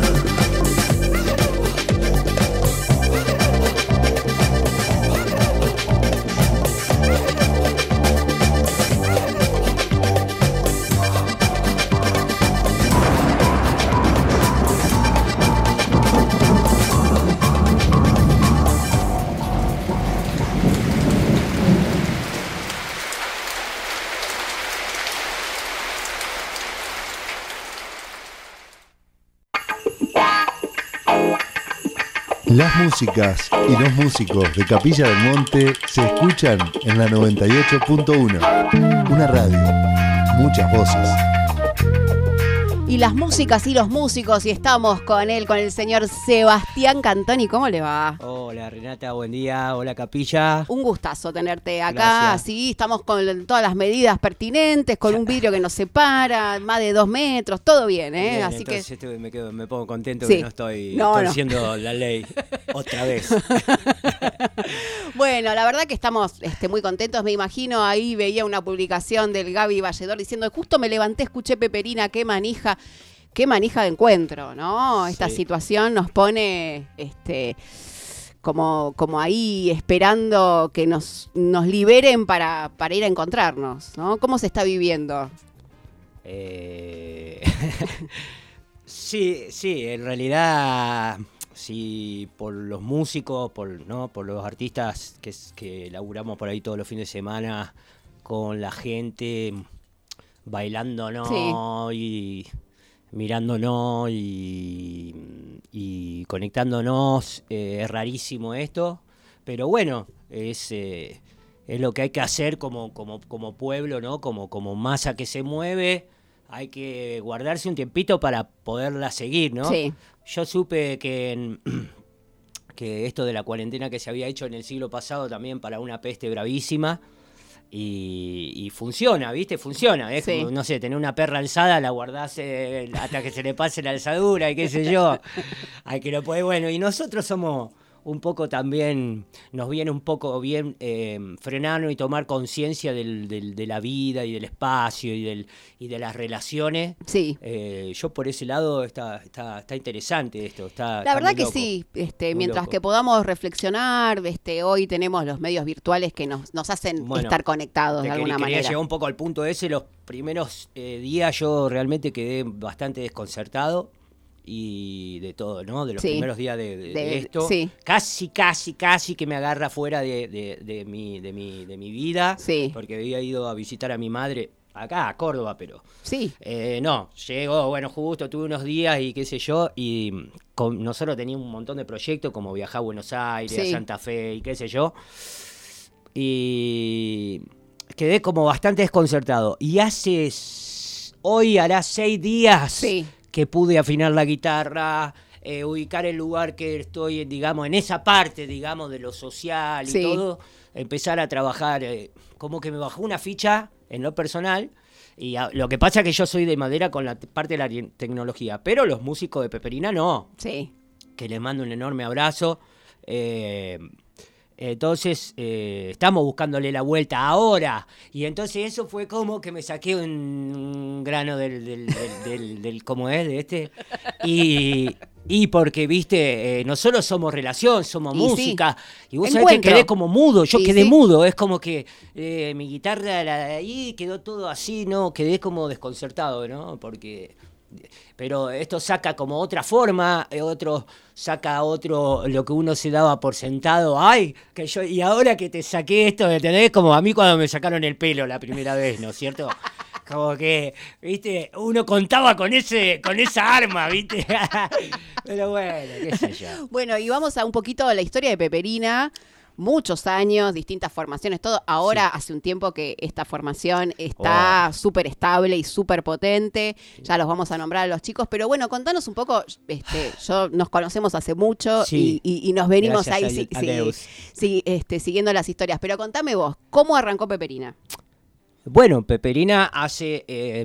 Las músicas y los músicos de Capilla del Monte se escuchan en la 98.1. Una radio, muchas voces. Y las músicas y los músicos, y estamos con él, con el señor Sebastián Cantoni. ¿Cómo le va? Hola Renata, buen día. Hola Capilla. Un gustazo tenerte acá. Gracias. Sí, estamos con todas las medidas pertinentes, con un vidrio que nos separa, más de 2 metros, todo bien, ¿eh? Bien, así entonces que me pongo contento Sí. que no estoy No, no. torciendo la ley otra vez. bueno, la verdad que estamos muy contentos. Me imagino, ahí veía una publicación del Gaby Valledor diciendo, justo me levanté, escuché Peperina, qué manija de encuentro, ¿no? Esta Sí. situación nos pone como ahí esperando que nos liberen para ir a encontrarnos, ¿no? ¿Cómo se está viviendo? Sí, en realidad, sí, por los músicos, por los artistas que laburamos por ahí todos los fines de semana con la gente, bailándonos y mirándonos y conectándonos, es rarísimo esto, pero bueno, es lo que hay que hacer como pueblo, ¿no? Como masa que se mueve. Hay que guardarse un tiempito para poderla seguir, ¿no? Sí. Yo supe que esto de la cuarentena que se había hecho en el siglo pasado también para una peste bravísima y funciona, ¿viste? Funciona. Es Sí. como, no sé, tener una perra alzada, la guardás hasta que se le pase la alzadura y qué sé yo. Hay que lo puede, bueno, y nosotros somos un poco también, nos viene un poco bien frenarnos y tomar conciencia de la vida y del espacio y de las relaciones. Sí. Yo por ese lado está interesante esto. La verdad que sí, mientras que podamos reflexionar, hoy tenemos los medios virtuales que nos hacen estar conectados de alguna quería manera. llegar un poco al punto ese. Los primeros días yo realmente quedé bastante desconcertado y de todo, ¿no? De los primeros días de esto. Sí. Casi que me agarra fuera de mi vida. Sí. Porque había ido a visitar a mi madre acá, a Córdoba, pero... Sí. No, llegó, bueno, justo tuve unos días y qué sé yo, y nosotros teníamos un montón de proyectos como viajar a Buenos Aires, Sí. a Santa Fe y qué sé yo, y quedé como bastante desconcertado. Y hoy hará 6 días Sí. que pude afinar la guitarra, ubicar el lugar que estoy, digamos, en esa parte, digamos, de lo social y Sí. todo, empezar a trabajar, como que me bajó una ficha en lo personal, y lo que pasa es que yo soy de madera con la parte de la tecnología, pero los músicos de Peperina no, Sí. que les mando un enorme abrazo. Entonces, estamos buscándole la vuelta ahora. Y entonces eso fue como que me saqué un grano del ¿cómo es? De este. Y porque, viste, nosotros somos relación, somos Y música. sí. Y vos sabés que Encuentro. quedé como mudo. Yo Y quedé sí. mudo. Es como que mi guitarra ahí quedó todo así, ¿no? Quedé como desconcertado, ¿no? Porque... Pero esto saca como otra forma, saca lo que uno se daba por sentado. Ay, y ahora que te saqué esto, ¿entendés? Como a mí cuando me sacaron el pelo la primera vez, ¿no es cierto? Como que, viste, uno contaba con esa arma, viste. Pero bueno, qué sé yo. Bueno, y vamos a un poquito a la historia de Peperina. Muchos años, distintas formaciones, todo. Ahora hace un tiempo que esta formación está súper estable y súper potente. Ya los vamos a nombrar a los chicos. Pero bueno, contanos un poco. Nos conocemos hace mucho Sí. y nos venimos Gracias ahí a Deus. siguiendo las historias. Pero contame vos, ¿cómo arrancó Peperina? Bueno, Peperina hace...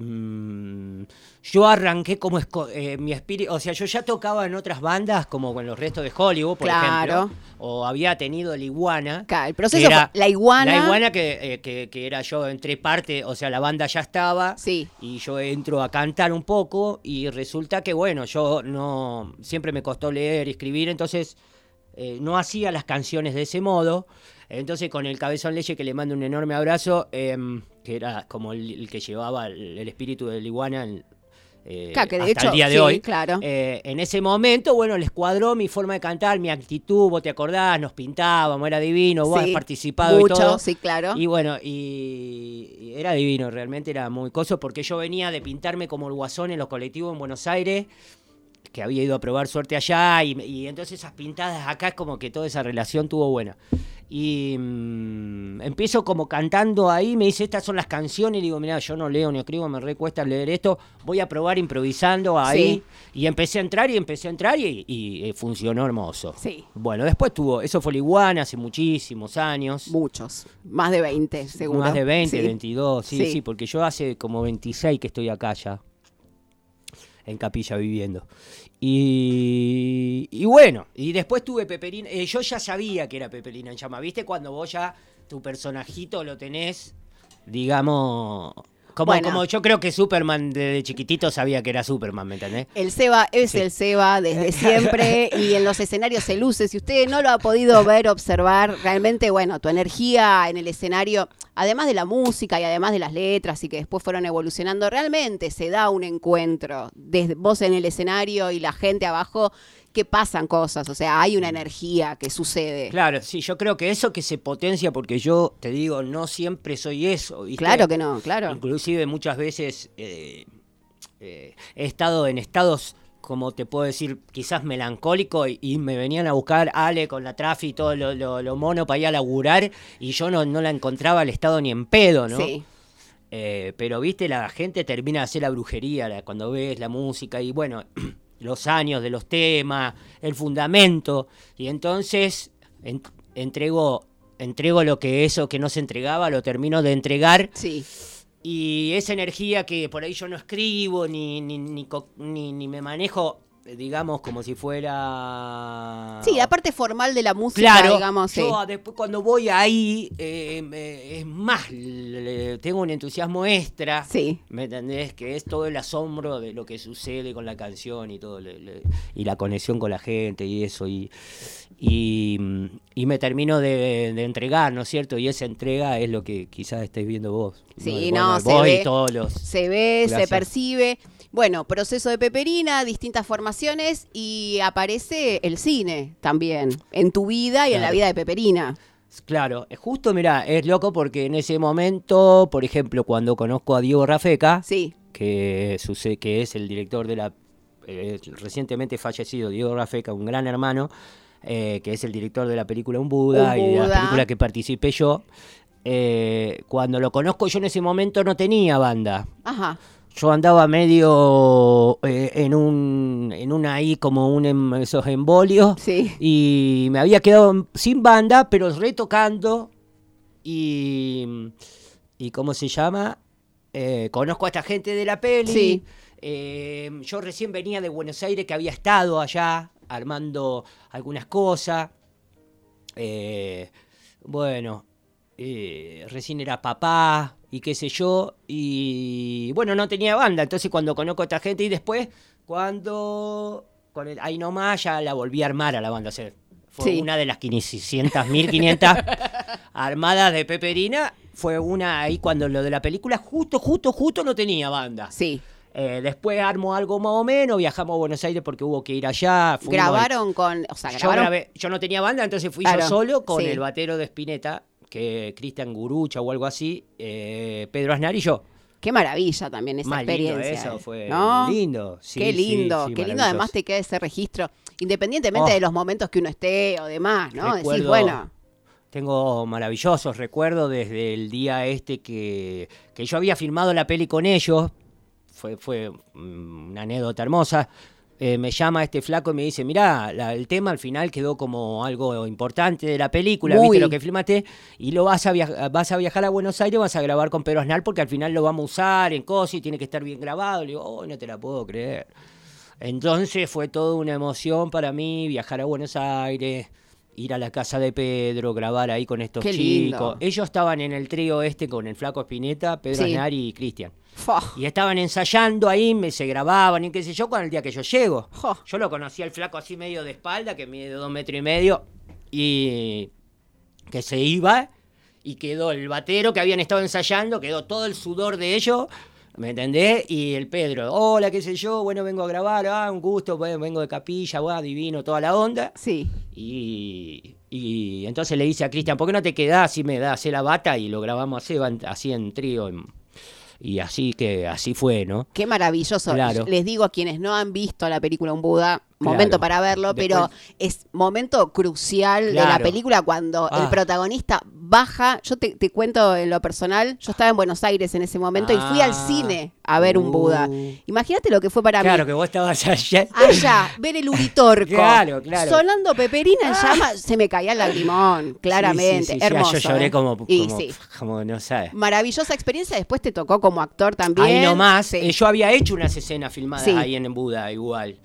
yo arranqué como mi espíritu... O sea, yo ya tocaba en otras bandas, como con los restos de Hollywood, por ejemplo. O había tenido la Iguana. Claro, el proceso fue la Iguana. La Iguana que era yo, entré parte, o sea, la banda ya estaba. Sí. Y yo entro a cantar un poco y resulta que, bueno, yo no... Siempre me costó leer y escribir, entonces no hacía las canciones de ese modo. Entonces con el Cabezón Leyes, que le mando un enorme abrazo, que era como el que llevaba el espíritu de la Iguana claro, que de hasta hecho, el día de sí, hoy. Claro. En ese momento, bueno, les cuadró mi forma de cantar, mi actitud, vos te acordás, nos pintábamos, era divino, vos has participado mucho, y todo. Sí, claro. Y bueno, y era divino, realmente era muy coso, porque yo venía de pintarme como el Guasón en los colectivos en Buenos Aires, que había ido a probar suerte allá, y entonces esas pintadas acá es como que toda esa relación tuvo buena. Y empiezo como cantando ahí, me dice, estas son las canciones, y digo, mirá, yo no leo ni escribo, me recuesta leer esto, voy a probar improvisando ahí, y empecé a entrar y funcionó hermoso. Sí. Bueno, después eso fue la Iguana hace muchísimos años. Muchos, más de 20 seguro. Más de 20, sí. 22, sí, porque yo hace como 26 que estoy acá ya, en Capilla viviendo. Y bueno, y después tuve Peperina, yo ya sabía que era Peperina en Llama, ¿viste? Cuando vos ya tu personajito lo tenés, digamos, como yo creo que Superman desde chiquitito sabía que era Superman, ¿me entendés? El Seba es el Seba desde siempre y en los escenarios se luce. Si usted no lo ha podido ver, observar, realmente, bueno, tu energía en el escenario, además de la música y además de las letras y que después fueron evolucionando, realmente se da un encuentro desde vos en el escenario y la gente abajo, que pasan cosas, o sea, hay una energía que sucede. Claro, sí, yo creo que eso que se potencia, porque yo te digo, no siempre soy eso, ¿viste? Claro que no, claro. Inclusive muchas veces he estado en estados, como te puedo decir, quizás melancólico, y me venían a buscar Ale con la trafi y todo lo mono para ir a laburar, y yo no la encontraba al estado ni en pedo, ¿no? Sí. Pero, viste, la gente termina de hacer la brujería cuando ves la música, y bueno, los años de los temas, el fundamento, y entonces entrego lo que eso que no se entregaba, lo termino de entregar. Sí. Y esa energía que por ahí yo no escribo, ni me manejo, digamos, como si fuera... Sí, la parte formal de la música, claro, digamos. Yo después cuando voy ahí, es más, tengo un entusiasmo extra, sí. ¿Me entendés? Que es todo el asombro de lo que sucede con la canción y todo, y la conexión con la gente y eso, y me termino de entregar, ¿no es cierto? Y esa entrega es lo que quizás estés viendo vos. Sí, vos se ve, y todos los... se ve, Gracias. se percibe. Bueno, proceso de Peperina, distintas formaciones y aparece el cine también en tu vida y en la vida de Peperina. Claro, justo, mirá, es loco porque en ese momento, por ejemplo, cuando conozco a Diego Rafeca, sí. que es el director de la recientemente fallecido Diego Rafeca, un gran hermano, que es el director de la película Un Buda y de la película que participé yo, cuando lo conozco yo en ese momento no tenía banda. Ajá. Yo andaba medio en ahí como esos embolios, sí. Y me había quedado sin banda, pero retocando y ¿cómo se llama? Conozco a esta gente de la peli. Sí. Yo recién venía de Buenos Aires, que había estado allá armando algunas cosas. Recién era papá y qué sé yo, y bueno, no tenía banda, entonces cuando conozco a esta gente y después ahí nomás ya la volví a armar a la banda, o sea, fue una de las 1500 armadas de Peperina, fue una ahí cuando lo de la película justo no tenía banda. Sí. Después armó algo más o menos, viajamos a Buenos Aires porque hubo que ir allá. Grabaron yo no tenía banda, entonces fui yo solo con el batero de Spinetta, que Cristian Gurucha o algo así, Pedro Aznar y yo. Qué maravilla también esa experiencia. Lindo eso, fue lindo. Sí, qué lindo, sí, qué lindo además te queda ese registro, independientemente de los momentos que uno esté o demás, ¿no? Decís, bueno. Tengo maravillosos recuerdos desde el día que yo había filmado la peli con ellos, fue una anécdota hermosa. me llama este flaco y me dice, mirá, el tema al final quedó como algo importante de la película, viste lo que filmaste, y lo vas a viajar a Buenos Aires, vas a grabar con Pedro Aznar porque al final lo vamos a usar en cosas y tiene que estar bien grabado. Le digo, oh, no te la puedo creer. Entonces fue toda una emoción para mí viajar a Buenos Aires, ir a la casa de Pedro, grabar ahí con estos chicos. Lindo. Ellos estaban en el trío con el flaco Spinetta, Pedro Aznar y Cristian. Y estaban ensayando ahí, se grababan y qué sé yo, el día que yo llego. Yo lo conocí al flaco así medio de espalda, que mide 2,5 metros, y que se iba, y quedó el batero que habían estado ensayando, quedó todo el sudor de ellos, ¿me entendés? Y el Pedro, hola, qué sé yo, bueno, vengo a grabar, un gusto, vengo de Capilla, divino, toda la onda. Sí. Y entonces le dice a Cristian, ¿por qué no te quedás y me das la bata? Y lo grabamos así en trío. Y así fue, ¿no? Qué maravilloso. Claro. Les digo a quienes no han visto la película Un Buda, momento para verlo, pero es momento crucial de la película cuando el protagonista baja. Yo te cuento en lo personal, yo estaba en Buenos Aires en ese momento y fui al cine a ver Un Buda. Imagínate lo que fue para mí. Claro, que vos estabas allá. Allá, ver el Uritorco. Claro. Sonando Peperina en llamas, se me caía el lagrimón, claramente. Sí, hermoso. Yo lloré como no sabes. Maravillosa experiencia, después te tocó como actor también. Ahí nomás, yo había hecho unas escenas filmadas ahí en Buda igual.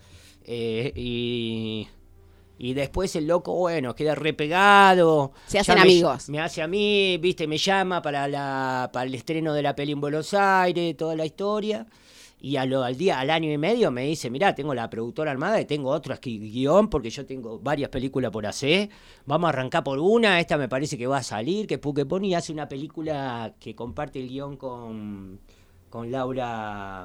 Y después el loco, bueno, queda repegado. Se hacen amigos. Me hace a mí, viste, me llama para el estreno de la peli en Buenos Aires, toda la historia. Y al año y medio me dice, mirá, tengo la productora armada y tengo otro guión porque yo tengo varias películas por hacer. Vamos a arrancar por una, esta me parece que va a salir, que Puqueponi, y hace una película que comparte el guión con Laura...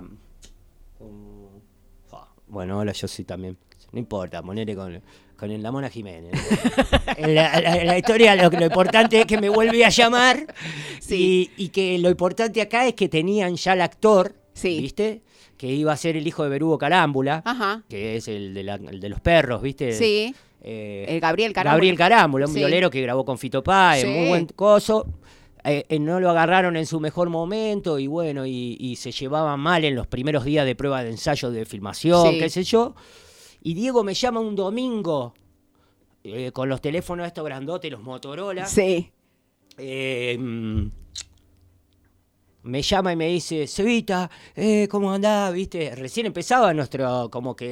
Bueno, ahora yo sí también. No importa, ponele con la Mona Jiménez. La historia, lo importante es que me vuelve a llamar. Y que lo importante acá es que tenían ya el actor, ¿viste? Que iba a ser el hijo de Berugo Carámbula, que es el de los perros, ¿viste? Sí. El Gabriel Carámbula. Gabriel Carámbula, un violero que grabó con Fito Páez, muy buen coso. No lo agarraron en su mejor momento y bueno, y se llevaban mal en los primeros días de prueba de ensayo de filmación, qué sé yo. Y Diego me llama un domingo con los teléfonos estos grandotes, los Motorola. Sí. Me llama y me dice, Cevita, ¿cómo andás? ¿Viste? Recién empezaba nuestra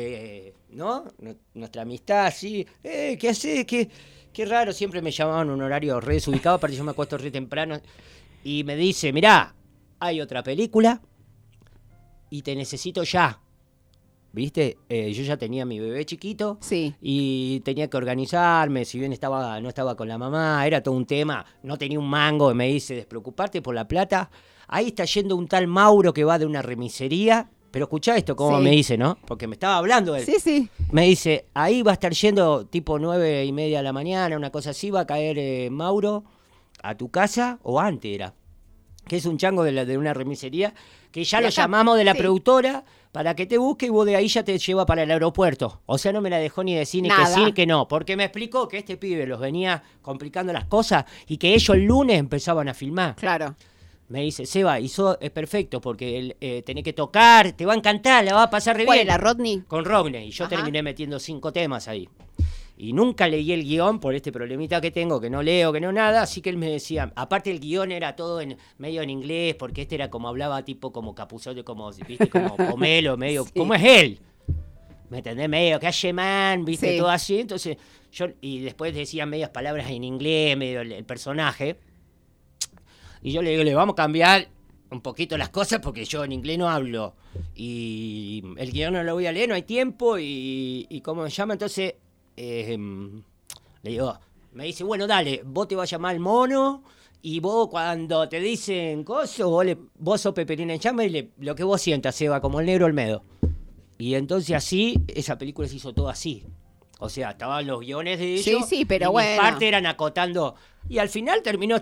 amistad, así. ¿Qué hacés? Qué raro, siempre me llamaban en un horario re desubicado, aparte yo me acuesto re temprano. Y me dice, mirá, hay otra película y te necesito ya. ¿Viste? Yo ya tenía mi bebé chiquito y tenía que organizarme, si bien no estaba con la mamá, era todo un tema, no tenía un mango, y me dice, despreocuparte por la plata. Ahí está yendo un tal Mauro que va de una remisería. Pero escuchá esto, cómo me dice, ¿no? Porque me estaba hablando él. Sí. Me dice, ahí va a estar yendo tipo 9:30 de la mañana, una cosa así, va a caer Mauro a tu casa, o antes era, que es un chango de una remisería, que ya lo llamamos de la productora para que te busque y vos de ahí ya te lleva para el aeropuerto. O sea, no me la dejó ni decir ni que sí ni que no, porque me explicó que este pibe los venía complicando las cosas y que ellos el lunes empezaban a filmar. Claro. Me dice, Seba, y eso es perfecto porque tenés que tocar, te va a encantar, la va a pasar re bien. ¿Cuál era, Rodney? Con Rodney, y yo terminé metiendo 5 temas ahí. Y nunca leí el guión por este problemita que tengo, que no leo, que no nada, así que él me decía, aparte el guión era todo medio en inglés, porque este era como hablaba tipo como Capuzote, como, ¿viste? Como Pomelo, medio, ¿cómo es él? ¿Me entendés? Medio calle man, ¿viste? Todo así, entonces y después decía medias palabras en inglés, medio el personaje. Y yo le digo, le vamos a cambiar un poquito las cosas porque yo en inglés no hablo. Y el guión no lo voy a leer, no hay tiempo. Y ¿cómo me llama? Entonces, le digo, me dice, bueno, dale, vos te vas a llamar el mono. Y vos cuando te dicen cosas, vos sos Peperina en llama y lo que vos sientas, Seba, como el negro Olmedo. Y entonces así, esa película se hizo todo así. O sea, estaban los guiones de ellos. Sí, pero y bueno. mis partes eran acotando. Y al final terminé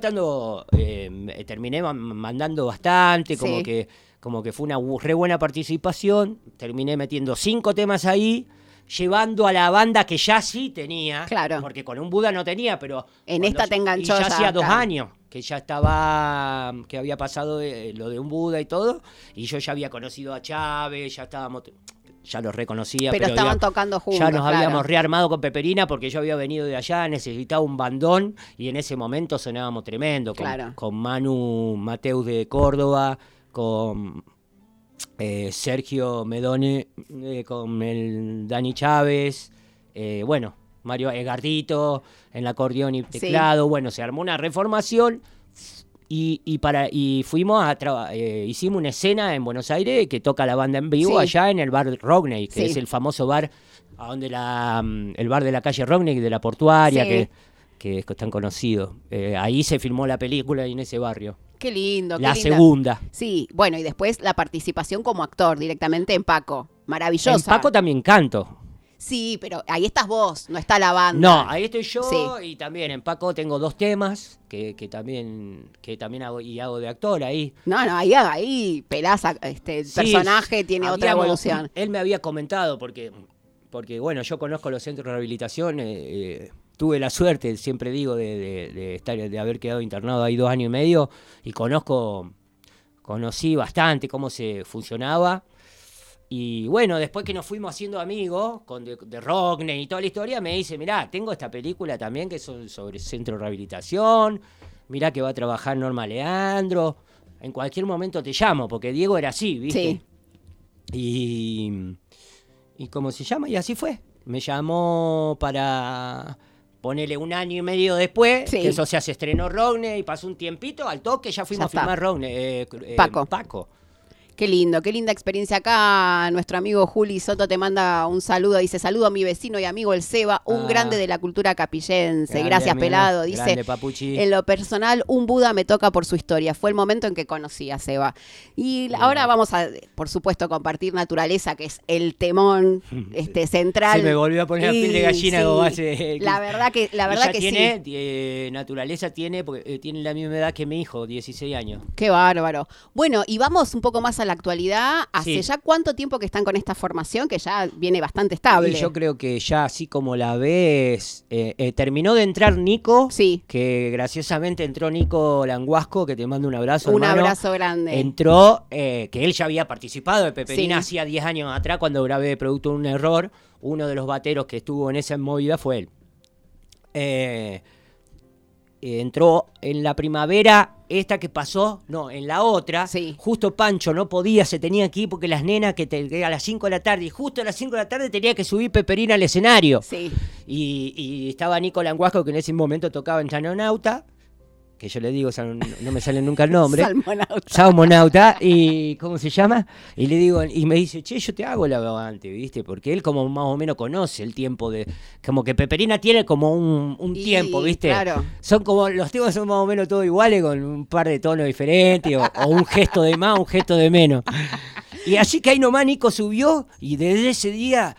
mandando bastante, como que fue una re buena participación. Terminé metiendo 5 temas ahí, llevando a la banda que ya sí tenía. Claro. Porque con Un Buda no tenía, pero... En esta te enganchó. Y ya hacía 2 años que ya estaba, que había pasado lo de Un Buda y todo. Y yo ya había conocido a Chávez, ya estábamos... ya los reconocía. Pero estaban tocando juntos. Ya nos claro. habíamos rearmado con Peperina porque yo había venido de allá, necesitaba un bandón y en ese momento sonábamos tremendo. Claro. Con Manu Mateus de Córdoba, con Sergio Medone, con el Dani Chávez, bueno, Mario Gardito en el acordeón y teclado. Bueno, se armó una reformación. Y fuimos hicimos una escena en Buenos Aires que toca la banda en vivo allá en el bar Rogney, que es el famoso bar a donde el bar de la calle Rogney, de la Portuaria, que es tan conocido. Ahí se filmó la película y en ese barrio. Qué lindo. La qué linda. segunda. Sí, bueno, y después la participación como actor directamente en Paco. Maravillosa. En Paco también canto. Sí, pero ahí estás vos, no está la banda. No, ahí estoy yo y también en Paco tengo 2 temas que también hago y hago de actor ahí. No, ahí pelás el personaje tiene otra evolución. Él me había comentado porque bueno, yo conozco los centros de rehabilitación, tuve la suerte, siempre digo, de haber quedado internado ahí 2 años y medio y conocí bastante cómo se funcionaba. Y bueno, después que nos fuimos haciendo amigos de Rockney y toda la historia, me dice, mirá, tengo esta película también que es sobre centro de rehabilitación, mirá que va a trabajar Norma Leandro, en cualquier momento te llamo, porque Diego era así, ¿viste? Sí. Y ¿cómo se llama? Y así fue. Me llamó para ponerle 1 año y medio después, que eso se estrenó Rockney y pasó un tiempito, al toque ya fuimos a filmar Rockney, Paco. Qué lindo, qué linda experiencia acá. Nuestro amigo Juli Soto te manda un saludo. Dice, saludo a mi vecino y amigo el Seba, un grande de la cultura capillense. Grande, gracias, amigo. pelado. Dice, Grande, Papuchi. En lo personal, un Buda me toca por su historia. Fue el momento en que conocí a Seba. Y ahora vamos a, por supuesto, compartir Naturaleza, que es el temón central. Se me volvió a poner la piel de gallina como hace... La verdad que sí. Naturaleza tiene, porque tiene la misma edad que mi hijo, 16 años. Qué bárbaro. Bueno, y vamos un poco más a la actualidad. ¿Hace ya cuánto tiempo que están con esta formación que ya viene bastante estable? Y yo creo que ya así como la ves, terminó de entrar Nico, que graciosamente entró Nico Languasco, que te mando un abrazo, un hermano. Abrazo grande. Entró, que él ya había participado de Peperina hacía 10 años atrás cuando grabé Producto de un Error. Uno de los bateros que estuvo en esa movida fue él. Entró en la primavera esta que pasó, no, en la otra, justo Pancho no podía, se tenía que ir porque las nenas que a las 5 de la tarde, y justo a las 5 de la tarde tenía que subir Peperina al escenario. Y estaba Nico Languasco, que en ese momento tocaba en Salmonauta, que yo le digo, no me sale nunca el nombre. Salmonauta. ¿Y cómo se llama? Y le digo, y me dice, che, yo te hago la aguante, ¿viste? Porque él como más o menos conoce el tiempo de... Como que Peperina tiene como un tiempo, ¿viste? Claro. Son como, los temas son más o menos todos iguales, con un par de tonos diferentes, o un gesto de más, un gesto de menos. Y así que ahí nomás Nico subió, y desde ese día...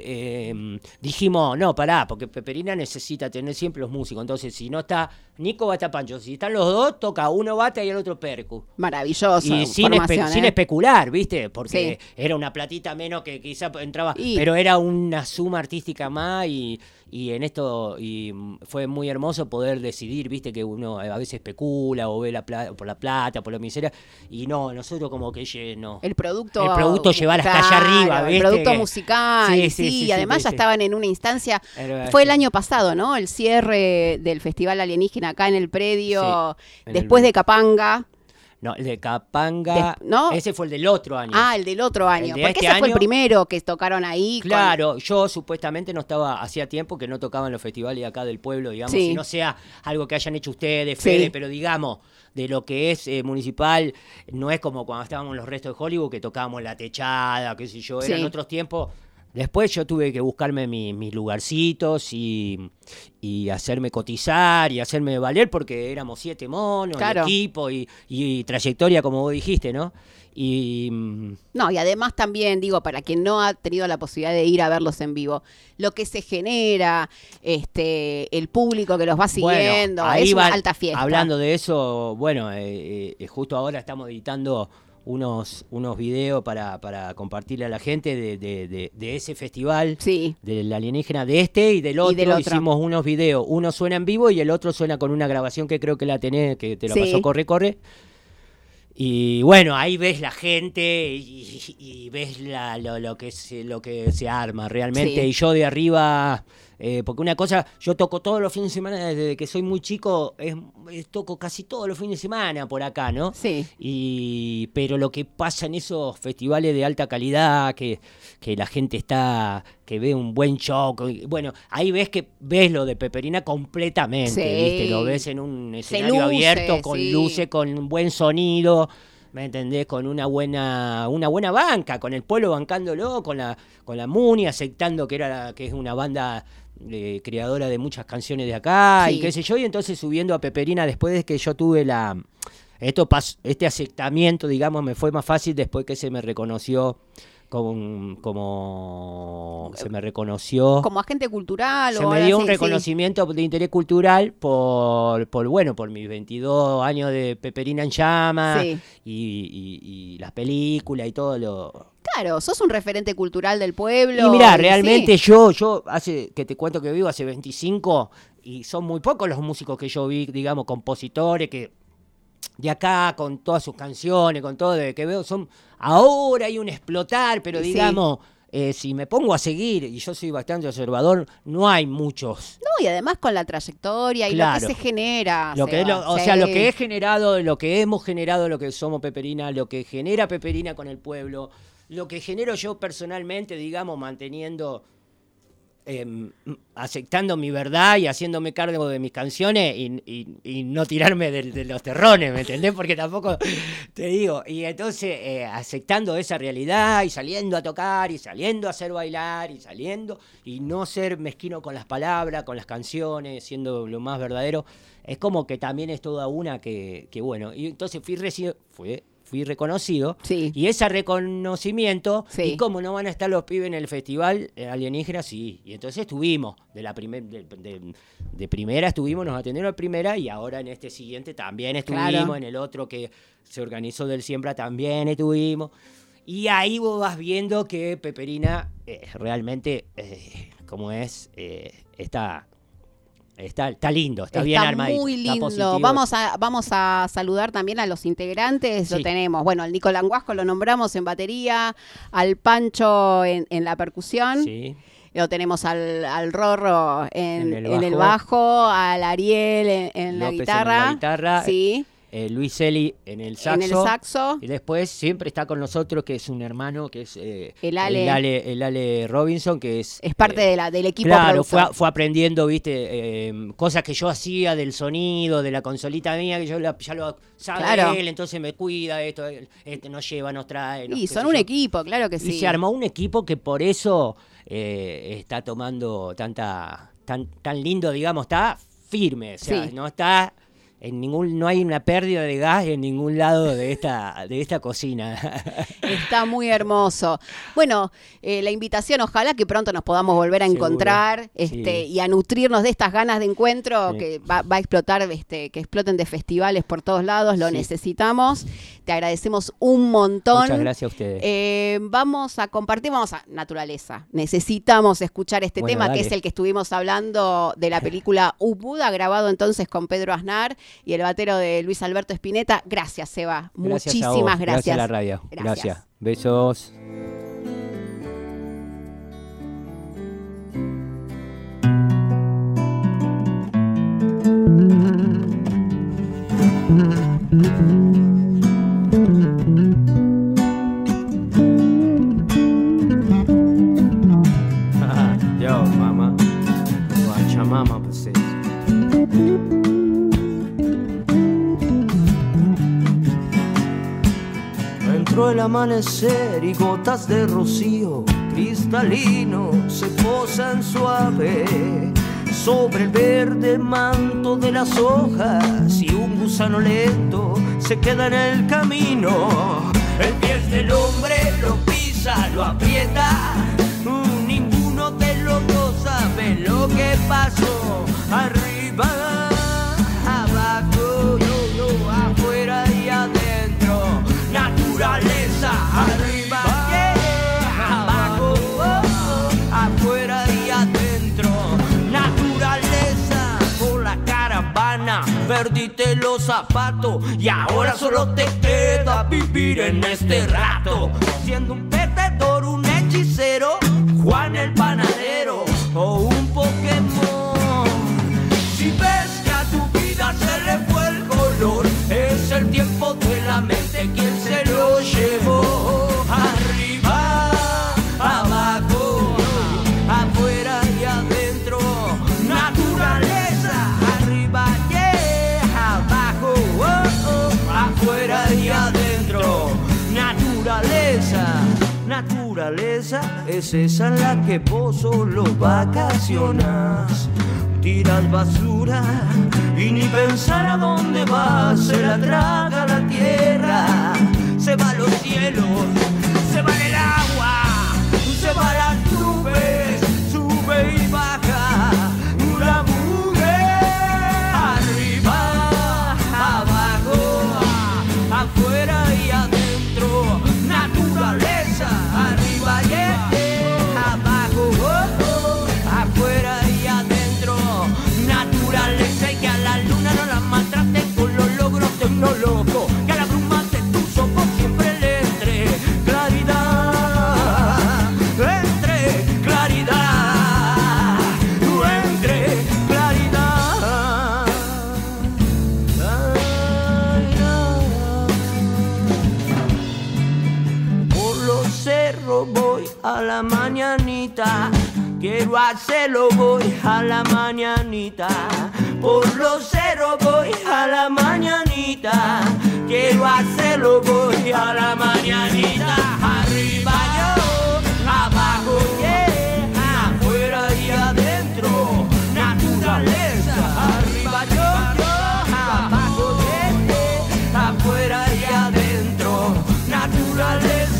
dijimos, no, pará, porque Peperina necesita tener siempre los músicos. Entonces, si no está Nico, va a estar Pancho. Si están los dos, toca uno bate y el otro percu. Maravilloso. Y sin especular, ¿viste? Porque era una platita menos que quizá entraba, pero era una suma artística más y en esto fue muy hermoso poder decidir, ¿viste? Que uno a veces especula o ve por la plata, por la miseria. Y no, nosotros como que no. El producto llevar hasta allá arriba, ¿viste? El producto musical. Sí, además ya estaban en una instancia. Fue el año pasado, ¿no? El cierre del Festival Alienígena acá en el predio, después de Capanga. No, el de Capanga, ese fue el del otro año. Ah, el del otro año, porque ese fue el primero que tocaron ahí. Claro, yo supuestamente no estaba, hacía tiempo que no tocaba en los festivales acá del pueblo, digamos, si no sea algo que hayan hecho ustedes, Fede, pero digamos, de lo que es municipal, no es como cuando estábamos en los restos de Hollywood, que tocábamos la techada, qué sé yo, eran otros tiempos. Después yo tuve que buscarme mis lugarcitos y hacerme cotizar y hacerme valer porque éramos 7 monos, el equipo y trayectoria, como vos dijiste, ¿no? Y además también, digo, para quien no ha tenido la posibilidad de ir a verlos en vivo, lo que se genera, el público que los va siguiendo, es una alta fiesta. Hablando de eso, bueno, justo ahora estamos editando unos videos para compartirle a la gente de ese festival, del alienígena, de este y del otro. Hicimos unos videos, uno suena en vivo y el otro suena con una grabación que creo que la tenés, que te la pasó Corre. Y bueno, ahí ves la gente y ves lo que se arma realmente. Sí. Y yo de arriba, porque una cosa, yo toco todos los fines de semana desde que soy muy chico, toco casi todos los fines de semana por acá, ¿no? Sí. Pero lo que pasa en esos festivales de alta calidad, que la gente que ve un buen show, bueno, ahí ves lo de Peperina completamente, Sí. ¿viste? Lo ves en un escenario luce, abierto, con sí. luces, con un buen sonido, ¿me entendés? Con una buena banca, con el pueblo bancándolo, con la Muni aceptando que es una banda creadora de muchas canciones de acá, Sí. y qué sé yo, y entonces subiendo a Peperina después de que yo tuve este aceptamiento, digamos, me fue más fácil después que se me reconoció como agente cultural se o me algo dio así, un reconocimiento de interés cultural por mis 22 años de Peperina en Llamas, Sí. y las películas y todo lo... Claro, sos un referente cultural del pueblo. Y mirá, realmente sí. yo hace que te cuento que vivo hace 25 y son muy pocos los músicos que yo vi, digamos, compositores que de acá, con todas sus canciones, con todo de que veo, ahora hay un explotar, pero Sí. digamos, si me pongo a seguir, y yo soy bastante observador, no hay muchos. No, y además con la trayectoria y Claro. lo que se genera. Lo que Sí. he generado, lo que hemos generado, lo que somos Peperina, lo que genera Peperina con el pueblo, lo que genero yo personalmente, digamos, manteniendo, aceptando mi verdad y haciéndome cargo de mis canciones y no tirarme de los terrones, ¿me entendés? Porque tampoco te digo. Y entonces, aceptando esa realidad y saliendo a tocar y saliendo a hacer bailar y saliendo y no ser mezquino con las palabras, con las canciones, siendo lo más verdadero, es como que también es toda una que bueno. Y entonces fui reconocido, Sí. y ese reconocimiento, Sí. y cómo no van a estar los pibes en el festival alienígena, sí, y entonces estuvimos, de primera estuvimos, nos atendieron a primera, y ahora en este siguiente también estuvimos, Claro. en el otro que se organizó del Siembra también estuvimos, y ahí vos vas viendo que Peperina realmente, como es, está lindo, está bien armadito. Muy está lindo. positivo. Vamos a saludar también a los integrantes. Sí. Lo tenemos. Bueno, al Nico Languasco lo nombramos en batería, al Pancho en la percusión. Sí. Lo tenemos al Rorro en En el el bajo, al Ariel en la López guitarra. en la guitarra. Sí. Luis Eli en el saxo. En el saxo. Y después siempre está con nosotros, que es un hermano, que es El Ale. el Ale Robinson, que es Es parte del equipo claro, productor. fue aprendiendo, viste, cosas que yo hacía del sonido, de la consolita mía, que yo ya lo sabe Claro. él, entonces me cuida esto, nos lleva, nos trae. Y qué son sé un yo. equipo, claro que sí. Y se armó un equipo que por eso está tomando tan lindo, digamos, está firme, o sea, Sí. no está no hay una pérdida de gas en ningún lado de esta cocina. Está muy hermoso. Bueno, la invitación, ojalá que pronto nos podamos volver a Seguro, encontrar sí. y a nutrirnos de estas ganas de encuentro Sí. que va a explotar, que exploten de festivales por todos lados, lo Sí. necesitamos. Te agradecemos un montón. Muchas gracias a ustedes. Vamos a compartir, naturaleza. Necesitamos escuchar este Bueno, tema, que dale. es el que estuvimos hablando de la película Buda, grabado entonces con Pedro Aznar y el batero de Luis Alberto Spinetta. Gracias, Seba. Gracias a Muchísimas vos, gracias. Gracias a la radio. Gracias. Besos. Yo, mama. Guachamama, pues es. Entró el amanecer y gotas de rocío cristalino se posan suave sobre el verde manto de las hojas y un gusano lento se queda en el camino. El pie del hombre lo pisa, lo aprieta, ninguno de los dos sabe lo que pasó. Arriba, abajo, afuera y adentro. Naturaleza, arriba, abajo, afuera y adentro. Naturaleza, por la caravana, verde perdiste los zapatos y ahora solo te queda vivir en este rato. Siendo un perdedor, un hechicero, Juan el panadero o un Pokémon. Si ves que a tu vida se le fue el color, es el tiempo de la mente quien se lo llevó. Arriba, abajo, afuera y adentro, naturaleza. Arriba, yeah, abajo, afuera y adentro, naturaleza. Naturaleza es esa en la que vos solo vacacionas. Tiras basura y ni pensar a dónde vas. Se la traga la tierra, se va a los cielos, se va el agua, se va las nubes, sube y baja la mujer. Arriba, abajo, afuera y adentro, naturaleza. Arriba y abajo, afuera y adentro, naturaleza. Y que a la luna no la maltraten con los logros tecnológicos, que a la bruma de tus ojos siempre le entre claridad, entre claridad, entre claridad. Por los cerros voy a la mañanita, quiero hacerlo, voy a la mañanita. Por los cerros voy a la mañanita, quiero hacerlo, voy a la mañanita. Arriba yo, abajo yeah, afuera y adentro, naturaleza. Arriba yo, abajo yeah, afuera y adentro, naturaleza.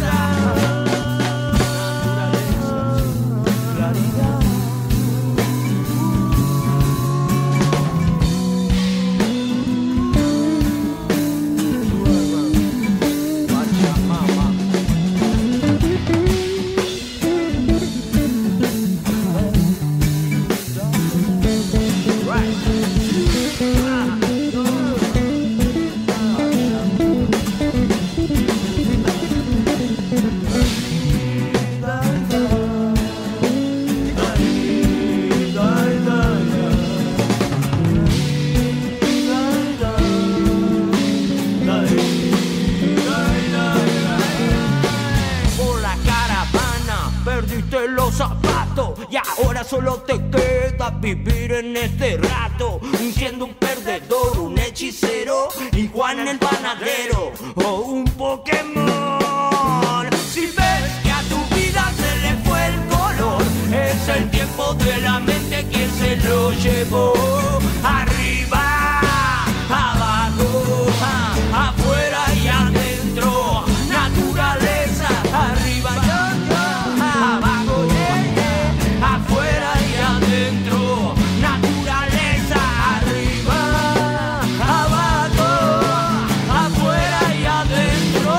Los zapatos y ahora solo te queda vivir en este rato, siendo un perdedor, un hechicero y Juan el panadero o un Pokémon. Si ves que a tu vida se le fue el color, es el tiempo de la mente quien se lo llevó. Arriba, abajo, afuera y adentro, naturaleza. Arriba abajo, afuera y adentro, naturaleza. Arriba, abajo, afuera y adentro.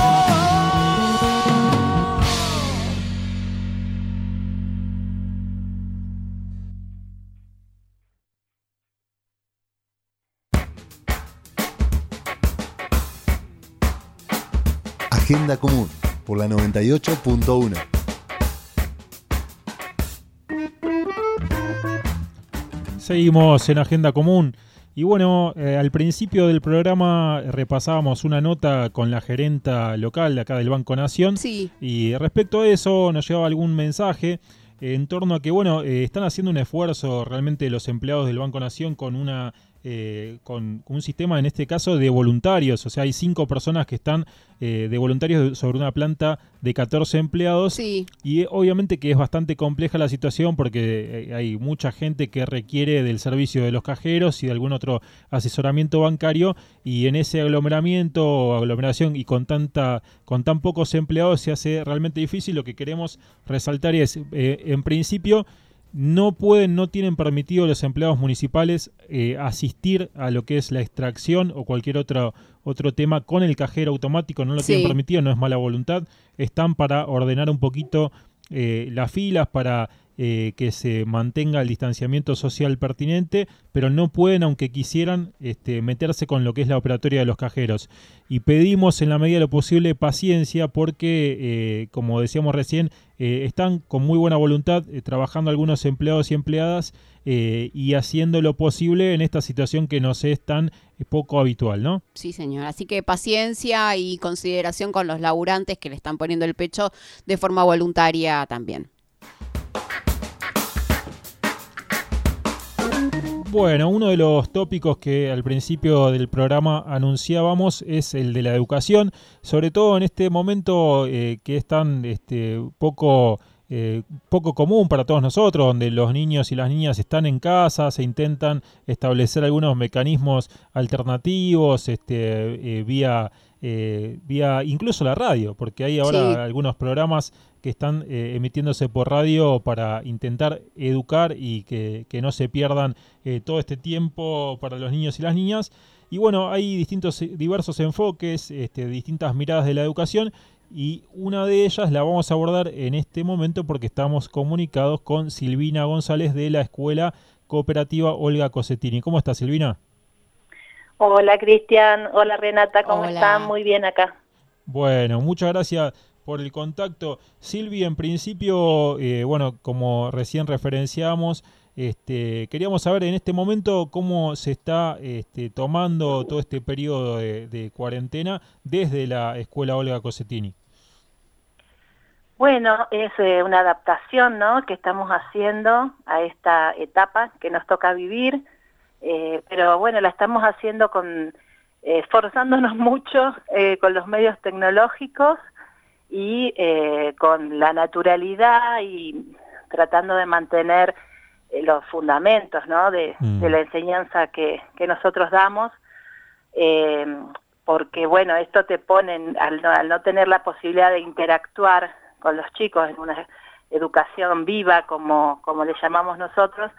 Agenda Común por la 98.1. Seguimos en Agenda Común y bueno, al principio del programa repasábamos una nota con la gerenta local de acá del Banco Nación. Sí. Y respecto a eso nos llegaba algún mensaje en torno a que bueno, están haciendo un esfuerzo realmente los empleados del Banco Nación con una con un sistema, en este caso, de voluntarios. O sea, hay 5 personas que están de voluntarios sobre una planta de 14 empleados. Sí. Y obviamente que es bastante compleja la situación porque hay mucha gente que requiere del servicio de los cajeros y de algún otro asesoramiento bancario, y en ese aglomeración y con tan pocos empleados se hace realmente difícil. Lo que queremos resaltar es, en principio, no tienen permitido los empleados municipales asistir a lo que es la extracción o cualquier otro tema con el cajero automático. No lo tienen permitido, no es mala voluntad. Están para ordenar un poquito las filas, para que se mantenga el distanciamiento social pertinente, pero no pueden, aunque quisieran, meterse con lo que es la operatoria de los cajeros. Y pedimos en la medida de lo posible paciencia porque, como decíamos recién, están con muy buena voluntad trabajando algunos empleados y empleadas y haciendo lo posible en esta situación que nos es tan poco habitual, ¿no? Sí, señor. Así que paciencia y consideración con los laburantes que le están poniendo el pecho de forma voluntaria también. Bueno, uno de los tópicos que al principio del programa anunciábamos es el de la educación, sobre todo en este momento que es tan poco común para todos nosotros, donde los niños y las niñas están en casa, se intentan establecer algunos mecanismos alternativos vía incluso la radio, porque hay ahora algunos programas que están emitiéndose por radio para intentar educar y que no se pierdan todo este tiempo para los niños y las niñas. Y bueno, hay diversos enfoques, distintas miradas de la educación, y una de ellas la vamos a abordar en este momento porque estamos comunicados con Silvina González de la Escuela Cooperativa Olga Cossetini. ¿Cómo estás, Silvina? Hola, Cristian. Hola, Renata. ¿Cómo Hola. están? Muy bien acá. Bueno, muchas gracias por el contacto. Silvi, en principio, como recién referenciamos, queríamos saber en este momento cómo se está tomando todo este periodo de cuarentena desde la Escuela Olga Cossetini. Bueno, es una adaptación, ¿no?, que estamos haciendo a esta etapa que nos toca vivir, pero bueno, la estamos haciendo esforzándonos mucho con los medios tecnológicos y con la naturalidad y tratando de mantener los fundamentos, ¿no?, de la enseñanza que nosotros damos, porque bueno, esto te pone, al no tener la posibilidad de interactuar con los chicos en una educación viva, como le llamamos nosotros,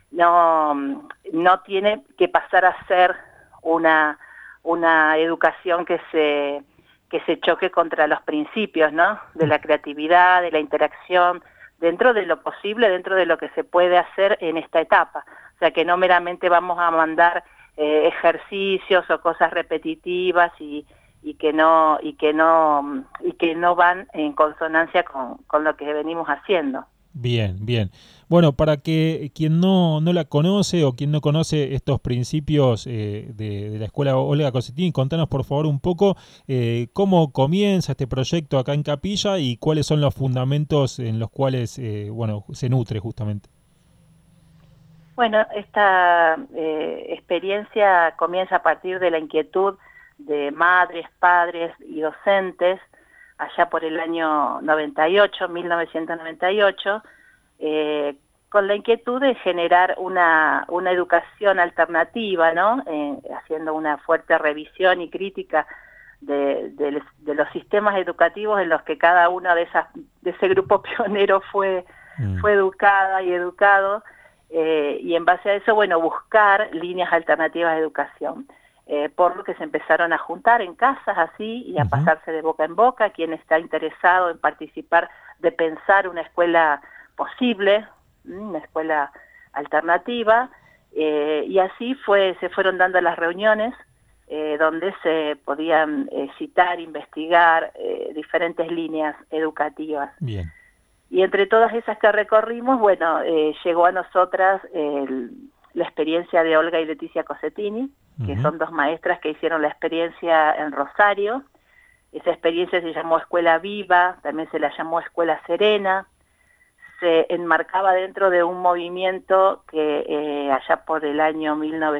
no tiene que pasar a ser una educación que se choque contra los principios, ¿no?, de la creatividad, de la interacción, dentro de lo posible, dentro de lo que se puede hacer en esta etapa. O sea, que no meramente vamos a mandar ejercicios o cosas repetitivas y que no van en consonancia con lo que venimos haciendo. Bien, bien. Bueno, para que quien no la conoce o quien no conoce estos principios de la Escuela Olga Cossetini, contanos por favor un poco cómo comienza este proyecto acá en Capilla y cuáles son los fundamentos en los cuales se nutre justamente. Bueno, esta experiencia comienza a partir de la inquietud de madres, padres y docentes allá por el año 1998, con la inquietud de generar una educación alternativa, ¿no?, haciendo una fuerte revisión y crítica de los sistemas educativos en los que cada uno de ese grupo pionero fue educada y educado, y en base a eso, bueno, buscar líneas alternativas de educación. Por lo que se empezaron a juntar en casas así y a pasarse de boca en boca quien está interesado en participar de pensar una escuela posible, una escuela alternativa, y así se fueron dando las reuniones donde se podían citar, investigar diferentes líneas educativas. Bien. Y entre todas esas que recorrimos, bueno, llegó a nosotras la experiencia de Olga y Leticia Cossetini, que son dos maestras que hicieron la experiencia en Rosario. Esa experiencia se llamó Escuela Viva, también se la llamó Escuela Serena. Se enmarcaba dentro de un movimiento que allá por el año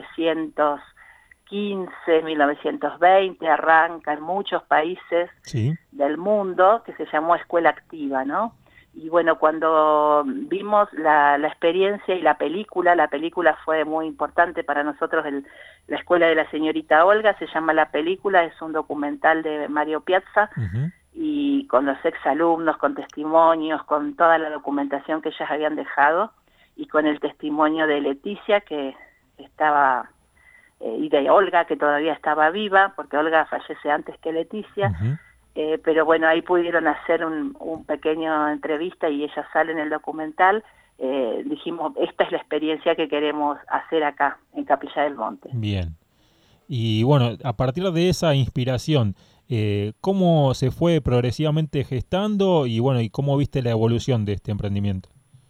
1915, 1920, arranca en muchos países del mundo, que se llamó Escuela Activa, ¿no? Y bueno, cuando vimos la experiencia y la película fue muy importante para nosotros, la Escuela de la Señorita Olga, se llama la película, es un documental de Mario Piazza, y con los exalumnos, con testimonios, con toda la documentación que ellas habían dejado, y con el testimonio de Leticia, que estaba, y de Olga, que todavía estaba viva, porque Olga fallece antes que Leticia, pero bueno, ahí pudieron hacer un pequeño entrevista y ella sale en el documental, dijimos, esta es la experiencia que queremos hacer acá, en Capilla del Monte. Bien. Y bueno, a partir de esa inspiración, ¿cómo se fue progresivamente gestando y bueno, y cómo viste la evolución de este emprendimiento?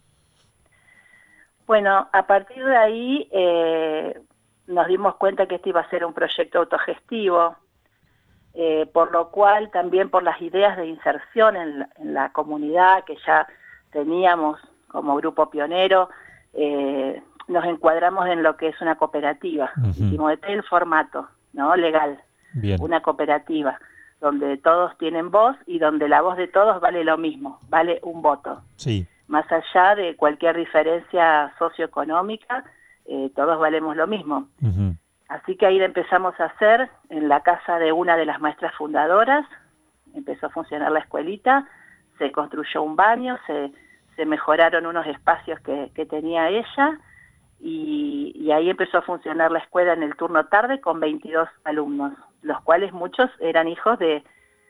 Bueno, a partir de ahí nos dimos cuenta que este iba a ser un proyecto autogestivo, por lo cual también por las ideas de inserción en la comunidad que ya teníamos como grupo pionero, nos encuadramos en lo que es una cooperativa. Hicimos este el formato, ¿no? Legal. Bien. Una cooperativa donde todos tienen voz y donde la voz de todos vale lo mismo, vale un voto. Sí. Más allá de cualquier diferencia socioeconómica, todos valemos lo mismo. Así que ahí la empezamos a hacer en la casa de una de las maestras fundadoras, empezó a funcionar la escuelita, se construyó un baño, se mejoraron unos espacios que tenía ella, y ahí empezó a funcionar la escuela en el turno tarde con 22 alumnos, los cuales muchos eran hijos de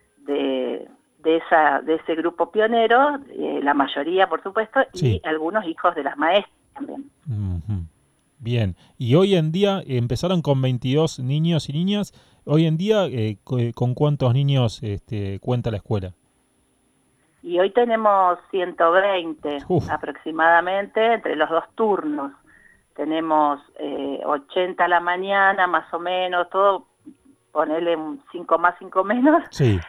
ese grupo pionero, la mayoría por supuesto, sí, y algunos hijos de las maestras también. Bien, y hoy en día empezaron con 22 niños y niñas, hoy en día ¿con cuántos niños cuenta la escuela? Y hoy tenemos 120 aproximadamente entre los dos turnos. Tenemos 80 a la mañana, más o menos, todo, ponerle 5 más, 5 menos, sí.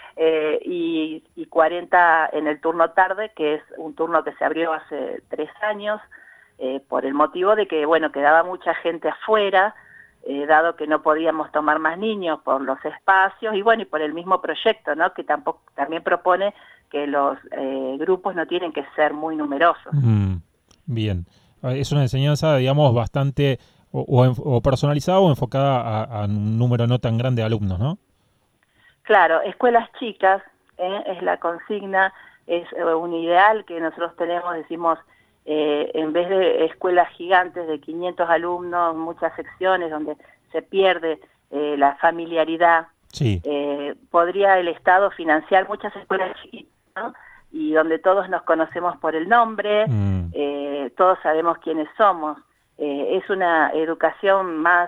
Y 40 en el turno tarde, que es un turno que se abrió hace 3 años, por el motivo de que, bueno, quedaba mucha gente afuera, dado que no podíamos tomar más niños por los espacios, y bueno, y por el mismo proyecto, ¿no? Que también propone que los grupos no tienen que ser muy numerosos. Bien. Es una enseñanza, digamos, bastante o personalizada o enfocada a un número no tan grande de alumnos, ¿no? Claro, escuelas chicas, es la consigna, es un ideal que nosotros tenemos, decimos, en vez de escuelas gigantes de 500 alumnos, muchas secciones donde se pierde la familiaridad, sí. Podría el Estado financiar muchas escuelas chiquitas, ¿no? Y donde todos nos conocemos por el nombre, todos sabemos quiénes somos. Es una educación más,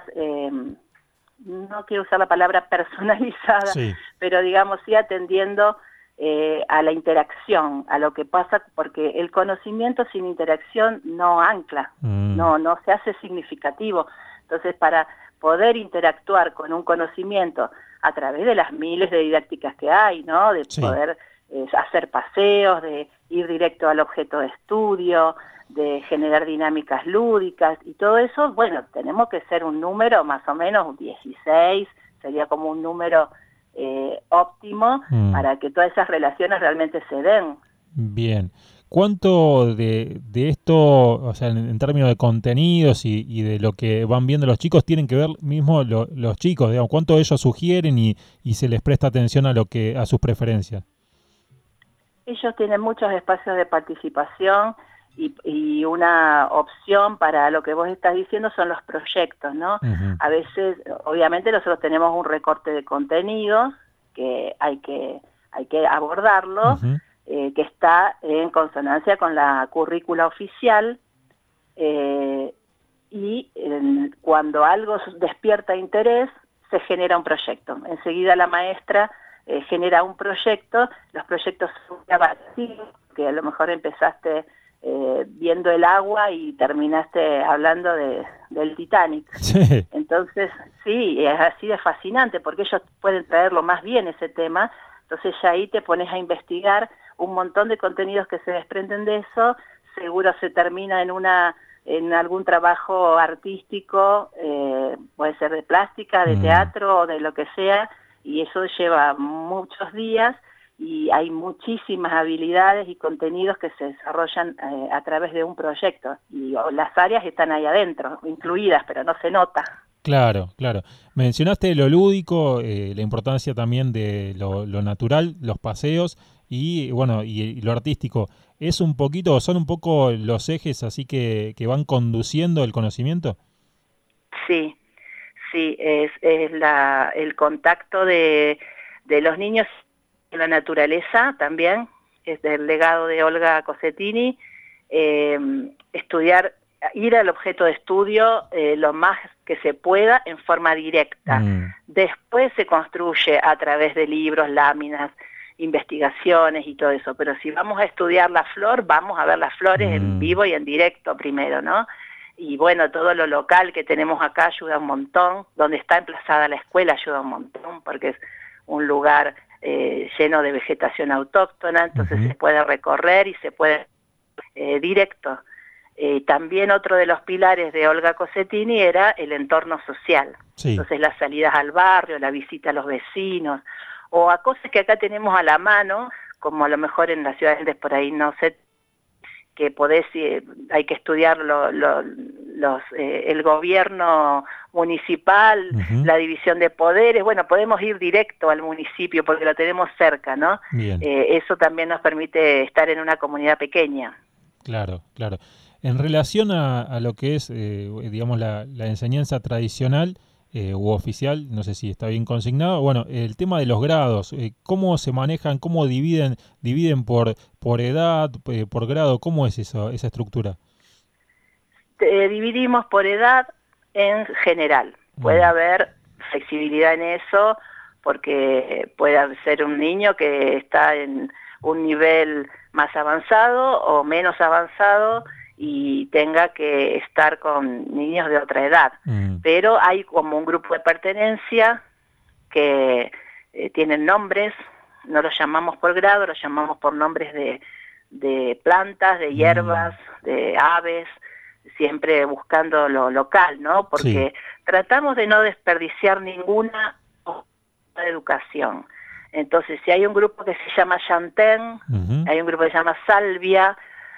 no quiero usar la palabra personalizada, sí, pero digamos sí atendiendo a la interacción, a lo que pasa, porque el conocimiento sin interacción no ancla, no se hace significativo. Entonces, para poder interactuar con un conocimiento a través de las miles de didácticas que hay, ¿no? De sí, poder hacer paseos, de ir directo al objeto de estudio, de generar dinámicas lúdicas y todo eso, bueno, tenemos que ser un número más o menos, 16, sería como un número óptimo para que todas esas relaciones realmente se den. Bien. ¿Cuánto de esto, o sea, en términos de contenidos y de lo que van viendo los chicos, tienen que ver mismo los chicos? Digamos, ¿cuánto ellos sugieren y se les presta atención a sus preferencias? Ellos tienen muchos espacios de participación y una opción para lo que vos estás diciendo son los proyectos, ¿no? A veces, obviamente, nosotros tenemos un recorte de contenidos que hay que abordarlo, que está en consonancia con la currícula oficial, y cuando algo despierta interés, se genera un proyecto. Enseguida la maestra genera un proyecto, los proyectos son vacíos, que a lo mejor empezaste viendo el agua y terminaste hablando del Titanic. Sí. Entonces, sí, es así de fascinante, porque ellos pueden traerlo más bien ese tema, entonces ya ahí te pones a investigar un montón de contenidos que se desprenden de eso, seguro se termina en algún trabajo artístico, puede ser de plástica, de teatro o de lo que sea, y eso lleva muchos días y hay muchísimas habilidades y contenidos que se desarrollan a través de un proyecto y las áreas están ahí adentro, incluidas, pero no se nota. Claro, claro. Mencionaste lo lúdico, la importancia también de lo natural, los paseos y bueno, y lo artístico. Son un poco los ejes así que van conduciendo el conocimiento? Sí, es el contacto de los niños con la naturaleza también, es del legado de Olga Cossettini, estudiar, ir al objeto de estudio lo más que se pueda en forma directa. Después se construye a través de libros, láminas, investigaciones y todo eso, pero si vamos a estudiar la flor, vamos a ver las flores en vivo y en directo primero, ¿no? Y bueno, todo lo local que tenemos acá ayuda un montón, donde está emplazada la escuela ayuda un montón, porque es un lugar lleno de vegetación autóctona, entonces se puede recorrer y se puede directo. También otro de los pilares de Olga Cossettini era el entorno social, entonces las salidas al barrio, la visita a los vecinos, o a cosas que acá tenemos a la mano, como a lo mejor en las ciudades por ahí no sé, que podés, hay que estudiar el gobierno municipal, la división de poderes, bueno, podemos ir directo al municipio porque lo tenemos cerca, ¿no? Eso también nos permite estar en una comunidad pequeña. Claro, claro. En relación a lo que es, digamos, la enseñanza tradicional, u oficial, no sé si está bien consignado. Bueno, el tema de los grados, ¿cómo se manejan, cómo dividen por edad, por grado? ¿Cómo es esa estructura? Dividimos por edad en general. Puede haber flexibilidad en eso, porque puede ser un niño que está en un nivel más avanzado o menos avanzado, y tenga que estar con niños de otra edad. Pero hay como un grupo de pertenencia que tienen nombres, no los llamamos por grado, los llamamos por nombres de plantas, de hierbas, de aves, siempre buscando lo local, ¿no? Porque tratamos de no desperdiciar ninguna educación. Entonces, si hay un grupo que se llama Chantén, hay un grupo que se llama Salvia,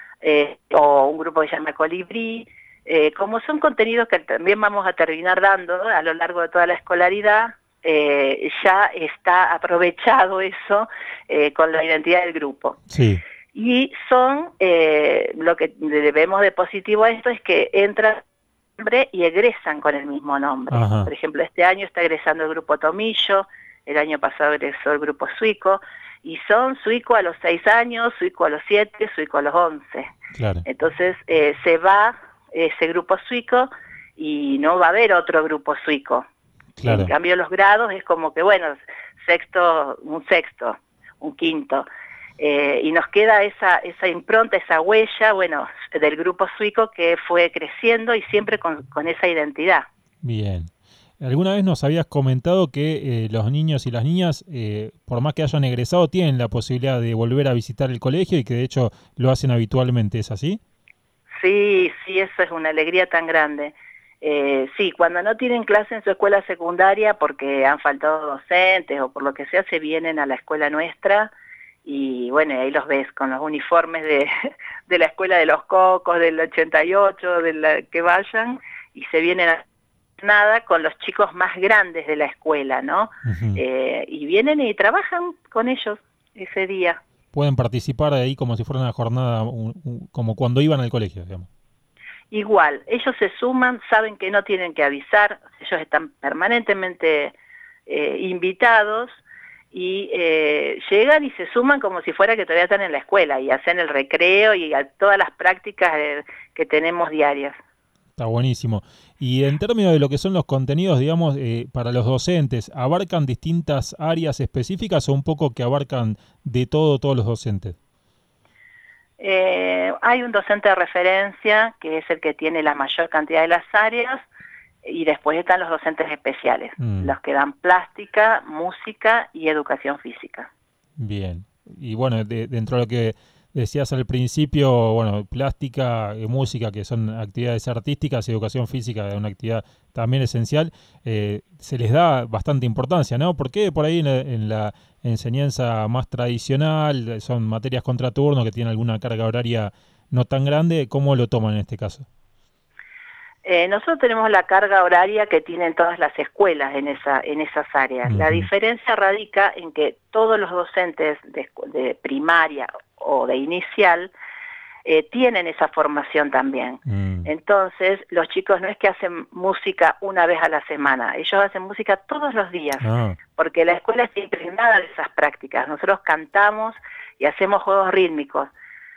o un grupo que se llama Colibrí, como son contenidos que también vamos a terminar dando a lo largo de toda la escolaridad, ya está aprovechado eso con la identidad del grupo. Y son, lo que debemos de positivo a esto es que entran nombre y egresan con el mismo nombre. Por ejemplo, este año está egresando el grupo Tomillo, el año pasado egresó el grupo Suico, y son Suico a los 6 años, Suico a los 7, Suico a los 11. Entonces se va ese grupo Suico y no va a haber otro grupo Suico. En cambio los grados es como que, bueno, un sexto, un quinto. Y nos queda esa impronta, esa huella, bueno, del grupo Suico que fue creciendo y siempre con esa identidad. Bien. Alguna vez nos habías comentado que los niños y las niñas, por más que hayan egresado, tienen la posibilidad de volver a visitar el colegio y que de hecho lo hacen habitualmente, ¿es así? Sí, eso es una alegría tan grande. Sí, cuando no tienen clase en su escuela secundaria porque han faltado docentes o por lo que sea, se vienen a la escuela nuestra y bueno, ahí los ves con los uniformes de la escuela de los Cocos, del 88, que vayan, y se vienen a nada con los chicos más grandes de la escuela, ¿no? Y vienen y trabajan con ellos ese día. Pueden participar ahí como si fuera una jornada, como cuando iban al colegio, digamos. Igual, ellos se suman, saben que no tienen que avisar, ellos están permanentemente invitados y llegan y se suman como si fuera que todavía están en la escuela y hacen el recreo y todas las prácticas que tenemos diarias. Está buenísimo. Y en términos de lo que son los contenidos, digamos, para los docentes, ¿abarcan distintas áreas específicas o un poco que abarcan de todos los docentes? Hay un docente de referencia, que es el que tiene la mayor cantidad de las áreas, y después están los docentes especiales, los que dan plástica, música y educación física. Bien. Y bueno, dentro de lo que decías al principio, bueno, plástica, música, que son actividades artísticas, y educación física, una actividad también esencial, se les da bastante importancia, ¿no? Porque por ahí en la enseñanza más tradicional son materias contraturno que tienen alguna carga horaria no tan grande. ¿Cómo lo toman en este caso? Nosotros tenemos la carga horaria que tienen todas las escuelas en esas áreas. La diferencia radica en que todos los docentes de primaria o de inicial tienen esa formación también. Entonces, los chicos no es que hacen música una vez a la semana, ellos hacen música todos los días, porque la escuela está impregnada de esas prácticas. Nosotros cantamos y hacemos juegos rítmicos.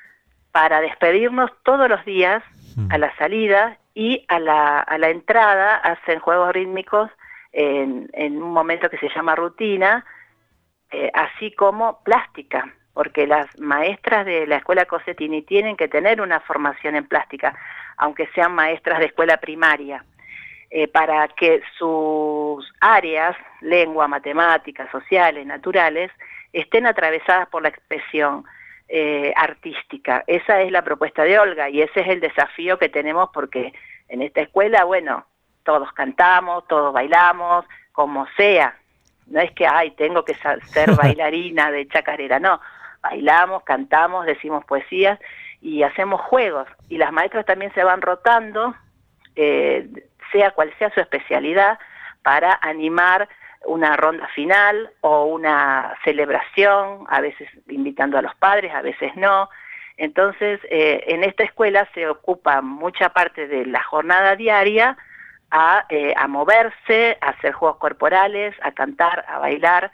para despedirnos todos los días a la salida, y a la entrada hacen juegos rítmicos en un momento que se llama rutina, así como plástica, porque las maestras de la escuela Cosetini tienen que tener una formación en plástica, aunque sean maestras de escuela primaria, para que sus áreas, lengua, matemáticas, sociales, naturales, estén atravesadas por la expresión artística. Esa es la propuesta de Olga y ese es el desafío que tenemos, porque en esta escuela, bueno, todos cantamos, todos bailamos, como sea. No es que, tengo que ser bailarina de chacarera, no. Bailamos, cantamos, decimos poesías y hacemos juegos. Y las maestras también se van rotando, sea cual sea su especialidad, para animar una ronda final o una celebración, a veces invitando a los padres, a veces no. Entonces, en esta escuela se ocupa mucha parte de la jornada diaria a moverse, a hacer juegos corporales, a cantar, a bailar,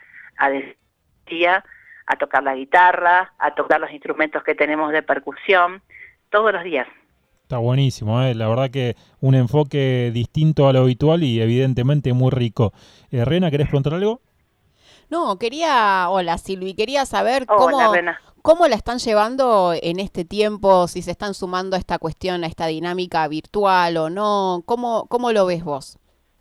a tocar la guitarra, a tocar los instrumentos que tenemos de percusión, todos los días. Está buenísimo, la verdad que un enfoque distinto a lo habitual y evidentemente muy rico. Rena, ¿querés preguntar algo? No, hola Silvi, quería saber cómo la están llevando en este tiempo, si se están sumando a esta cuestión, a esta dinámica virtual o no, ¿cómo lo ves vos?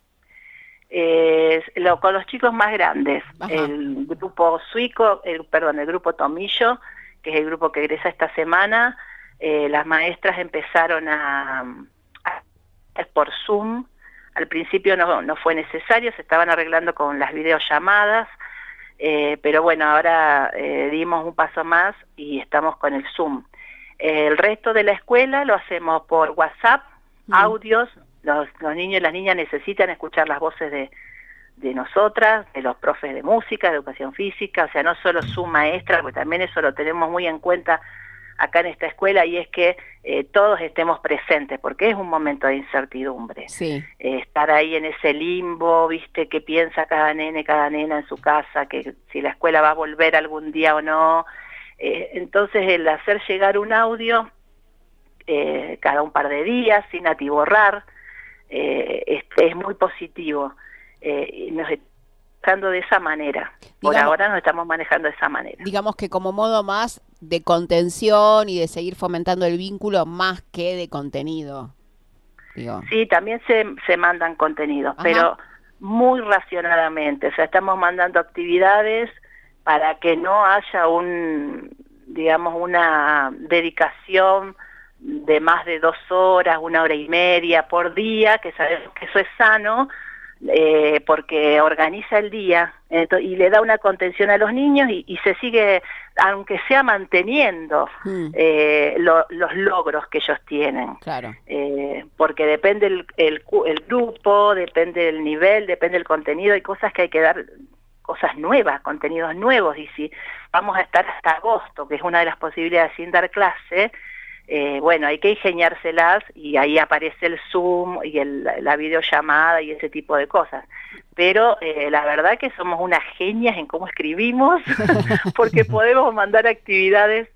Con los chicos más grandes, Ajá. El grupo Suico, el grupo Tomillo, que es el grupo que egresa esta semana, las maestras empezaron a por Zoom. Al principio no fue necesario, se estaban arreglando con las videollamadas, pero bueno, ahora dimos un paso más y estamos con el Zoom. El resto de la escuela lo hacemos por WhatsApp, audios. Los niños y las niñas necesitan escuchar las voces de nosotras, de los profes de música, de educación física, o sea, no solo su maestra, porque también eso lo tenemos muy en cuenta acá en esta escuela, y es que todos estemos presentes, porque es un momento de incertidumbre. Sí. Estar ahí en ese limbo, ¿viste? ¿Qué piensa cada nene, cada nena en su casa? Que si la escuela va a volver algún día o no. Entonces, el hacer llegar un audio cada un par de días, sin atiborrar, es muy positivo. Nos estamos manejando de esa manera. Por ahora nos estamos manejando de esa manera. Digamos que como modo más de contención y de seguir fomentando el vínculo más que de contenido. Digo. Sí, también se mandan contenidos, pero muy racionadamente. O sea, estamos mandando actividades para que no haya una dedicación de más de 2 horas, 1 hora y media por día, que sabemos que eso es sano, porque organiza el día y le da una contención a los niños y se sigue, aunque sea manteniendo los logros que ellos tienen. Claro. Porque depende el grupo, depende del nivel, depende del contenido, hay cosas que hay que dar, cosas nuevas, contenidos nuevos, y si vamos a estar hasta agosto, que es una de las posibilidades sin dar clase, bueno, hay que ingeniárselas y ahí aparece el Zoom y la videollamada y ese tipo de cosas. Pero la verdad que somos unas genias en cómo escribimos, porque podemos mandar actividades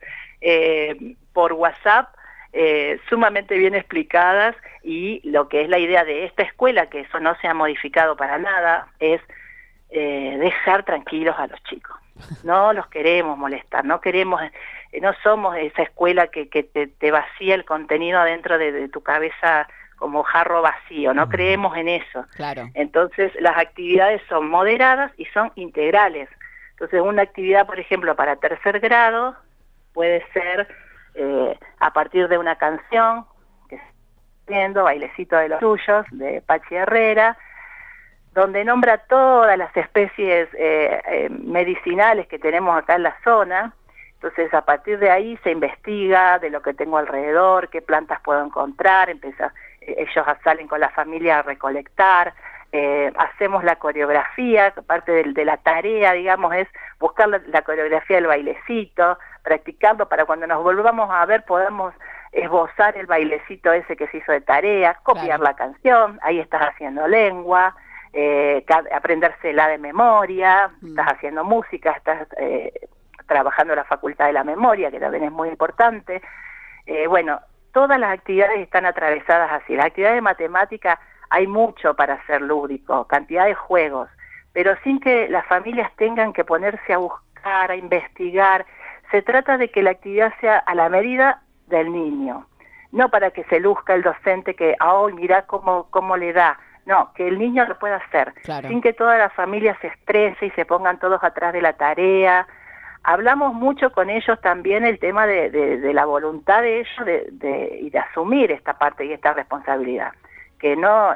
por WhatsApp sumamente bien explicadas, y lo que es la idea de esta escuela, que eso no se ha modificado para nada, es dejar tranquilos a los chicos. No los queremos molestar, no somos esa escuela que te vacía el contenido adentro de tu cabeza como jarro vacío, no creemos en eso. Claro. Entonces las actividades son moderadas y son integrales. Entonces una actividad, por ejemplo, para 3er grado puede ser a partir de una canción que está viendo, Bailecito de los Tuyos, de Pachi Herrera, donde nombra todas las especies medicinales que tenemos acá en la zona. Entonces, a partir de ahí se investiga de lo que tengo alrededor, qué plantas puedo encontrar, ellos salen con la familia a recolectar, hacemos la coreografía, parte de la tarea, digamos, es buscar la coreografía del bailecito, practicarlo para cuando nos volvamos a ver podamos esbozar el bailecito ese que se hizo de tarea, copiar la canción, ahí estás haciendo lengua, aprendérsela de memoria, estás haciendo música, estás trabajando la facultad de la memoria, que también es muy importante. Bueno, todas las actividades están atravesadas así. Las actividades de matemática hay mucho para hacer lúdico, cantidad de juegos, pero sin que las familias tengan que ponerse a buscar, a investigar. Se trata de que la actividad sea a la medida del niño, no para que se luzca el docente que, mirá cómo le da. No, que el niño lo pueda hacer, claro, sin que toda la familia se estrese y se pongan todos atrás de la tarea. Hablamos mucho con ellos también el tema de la voluntad de ellos y de asumir esta parte y esta responsabilidad. Que no,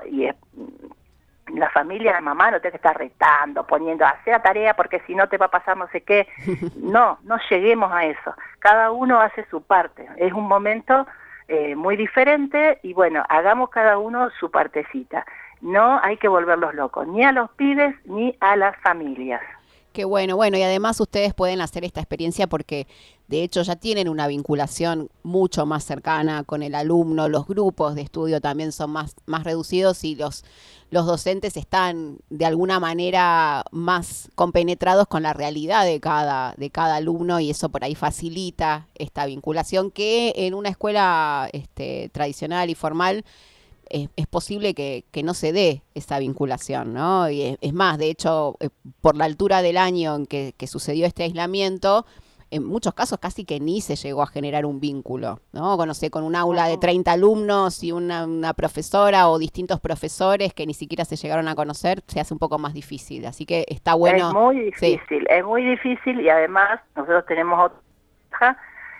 la familia, la mamá no tiene que estar retando, poniendo, hacer tarea porque si no te va a pasar no sé qué. No lleguemos a eso. Cada uno hace su parte. Es un momento muy diferente y bueno, hagamos cada uno su partecita. No hay que volverlos locos, ni a los pibes ni a las familias. Qué bueno, y además ustedes pueden hacer esta experiencia porque de hecho ya tienen una vinculación mucho más cercana con el alumno, los grupos de estudio también son más reducidos y los docentes están de alguna manera más compenetrados con la realidad de cada alumno y eso por ahí facilita esta vinculación que en una escuela tradicional y formal es posible que no se dé esa vinculación, ¿no? Y es más, de hecho, por la altura del año en que sucedió este aislamiento, en muchos casos casi que ni se llegó a generar un vínculo, ¿no? Con un aula de 30 alumnos y una profesora o distintos profesores que ni siquiera se llegaron a conocer, se hace un poco más difícil. Así que está bueno. Es muy difícil, es muy difícil y además nosotros tenemos otra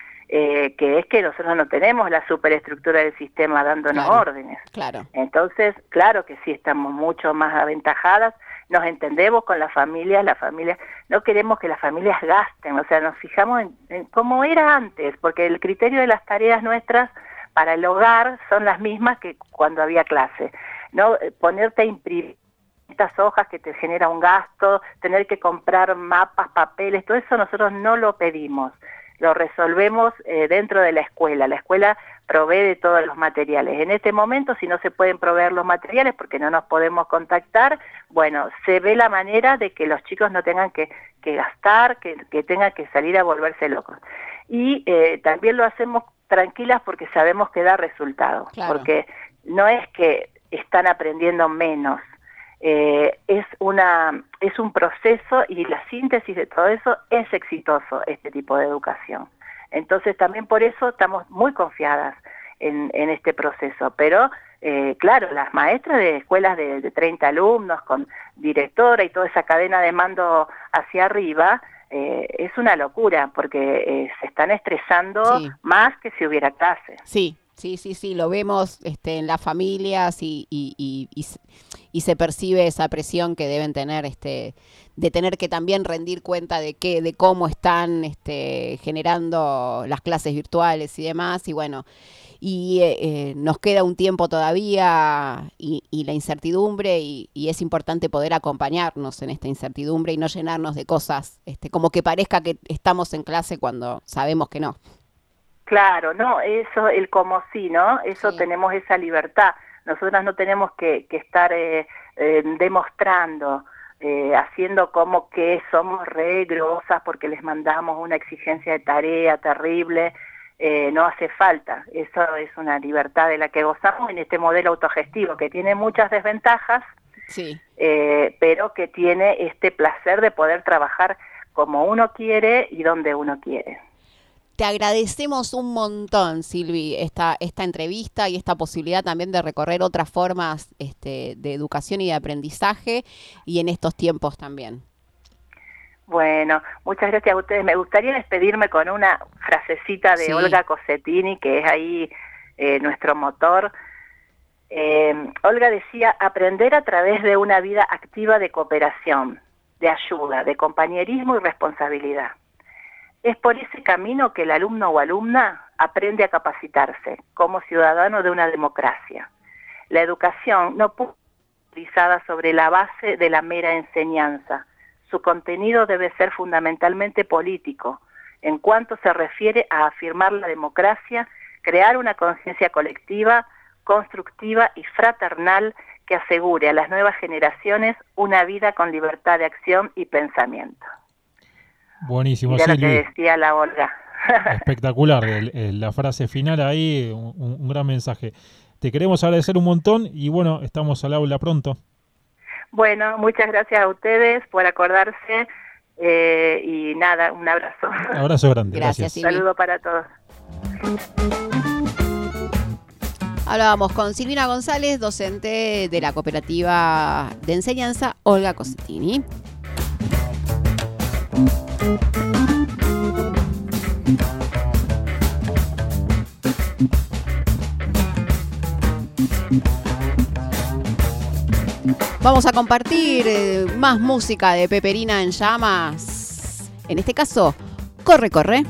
que es que nosotros no tenemos la superestructura del sistema dándonos órdenes. Claro. Entonces, claro que sí estamos mucho más aventajadas, nos entendemos con las familias no queremos que las familias gasten, o sea, nos fijamos en cómo era antes, porque el criterio de las tareas nuestras para el hogar son las mismas que cuando había clase. No ponerte a imprimir estas hojas que te genera un gasto, tener que comprar mapas, papeles, todo eso nosotros no lo pedimos. Lo resolvemos dentro de la escuela provee de todos los materiales. En este momento, si no se pueden proveer los materiales porque no nos podemos contactar, bueno, se ve la manera de que los chicos no tengan que gastar, que tengan que salir a volverse locos. Y también lo hacemos tranquilas porque sabemos que da resultados, porque no es que están aprendiendo menos, es un proceso y la síntesis de todo eso es exitoso, este tipo de educación. Entonces también por eso estamos muy confiadas en este proceso, pero claro, las maestras de escuelas de 30 alumnos con directora y toda esa cadena de mando hacia arriba, es una locura porque se están estresando más que si hubiera clase. Sí, lo vemos en las familias y se percibe esa presión que deben tener, de tener que también rendir cuenta de cómo están generando las clases virtuales y demás, y bueno, nos queda un tiempo todavía y la incertidumbre y es importante poder acompañarnos en esta incertidumbre y no llenarnos de cosas como que parezca que estamos en clase cuando sabemos que no. Claro, no, eso, el como sí, ¿no? Eso tenemos esa libertad. Nosotras no tenemos que estar demostrando, haciendo como que somos re grosas porque les mandamos una exigencia de tarea terrible. No hace falta. Eso es una libertad de la que gozamos en este modelo autogestivo, que tiene muchas desventajas, pero que tiene este placer de poder trabajar como uno quiere y donde uno quiere. Te agradecemos un montón, Silvi, esta entrevista y esta posibilidad también de recorrer otras formas de educación y de aprendizaje y en estos tiempos también. Bueno, muchas gracias a ustedes. Me gustaría despedirme con una frasecita de Olga Cossettini, que es ahí nuestro motor. Olga decía, aprender a través de una vida activa de cooperación, de ayuda, de compañerismo y responsabilidad. Es por ese camino que el alumno o alumna aprende a capacitarse como ciudadano de una democracia. La educación no puede ser utilizada sobre la base de la mera enseñanza. Su contenido debe ser fundamentalmente político, en cuanto se refiere a afirmar la democracia, crear una conciencia colectiva, constructiva y fraternal que asegure a las nuevas generaciones una vida con libertad de acción y pensamiento. Buenísimo, Silvi. Lo que decía la Olga. Espectacular, la frase final ahí, un gran mensaje. Te queremos agradecer un montón y bueno, estamos al aula pronto. Bueno, muchas gracias a ustedes por acordarse y nada, un abrazo. Un abrazo grande. Gracias. Un saludo para todos. Hablábamos con Silvina González, docente de la Cooperativa de Enseñanza Olga Cosentini. Vamos a compartir más música de Peperina en Llamas. En este caso, Corre, corre.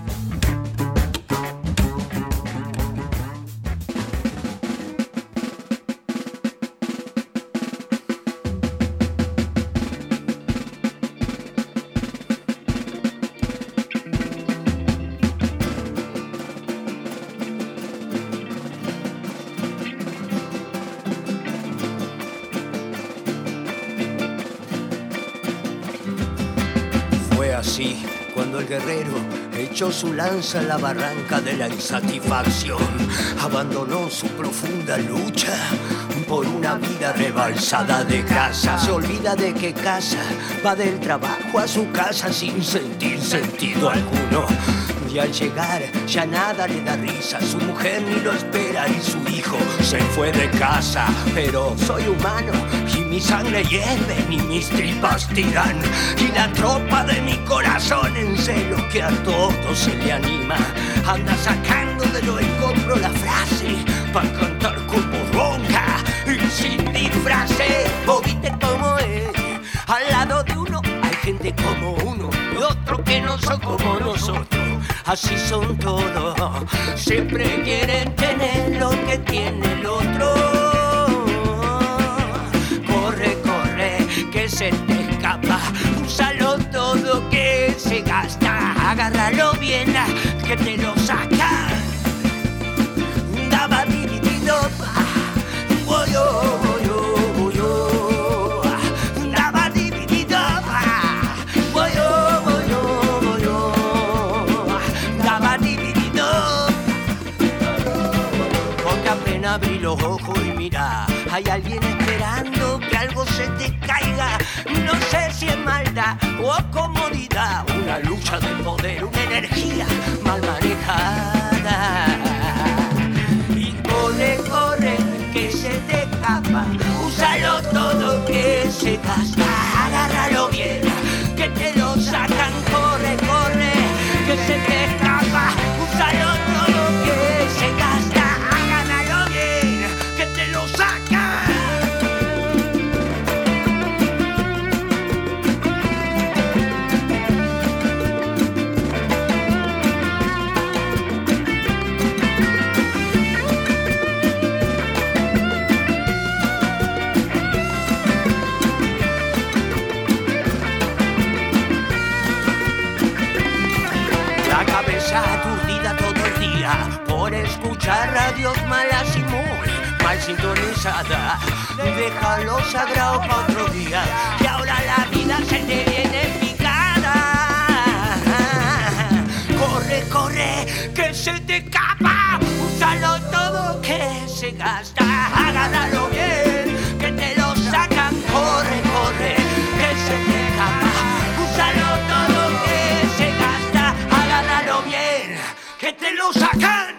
Así, cuando el guerrero echó su lanza en la barranca de la insatisfacción, abandonó su profunda lucha por una vida rebalsada de grasa. Se olvida de que casa, va del trabajo a su casa sin sentir sentido alguno. Y al llegar ya nada le da risa, su mujer ni lo espera y su hijo se fue de casa. Pero soy humano y mi sangre hierve y mis tripas tiran, y la tropa de mi corazón en celo que a todos se le anima. Anda sacando de lo escombro la frase para cantar como ronca y sin disfraces. Oíste como es, al lado de uno hay gente como uno y otro que no son como nosotros. Así son todos, siempre quieren tener lo que tiene el otro. Corre, corre, que se te escapa, úsalo todo que se gasta. Agárralo bien, que te lo saca. Daba dividido, voy yo. Abrí los ojos y mira, hay alguien esperando que algo se te caiga. No sé si es maldad o comodidad, una lucha de poder, una energía mal manejada. Y corre, corre, que se te escapa, úsalo todo que se gasta. Agárralo bien, que te lo sacan. Corre, corre, que se te escapa, úsalo todo que se gasta. Aturdida todo el día por escuchar radios malas y muy mal sintonizadas. Deja lo sagrado para otro día, y ahora la vida se te viene picada. Corre, corre, que se te escapa, úsalo todo que se gasta. Agárralo bien, que te lo sacan. Corre, corre, que se te escapa, úsalo todo que se gasta. Agárralo bien, que te lo sacan.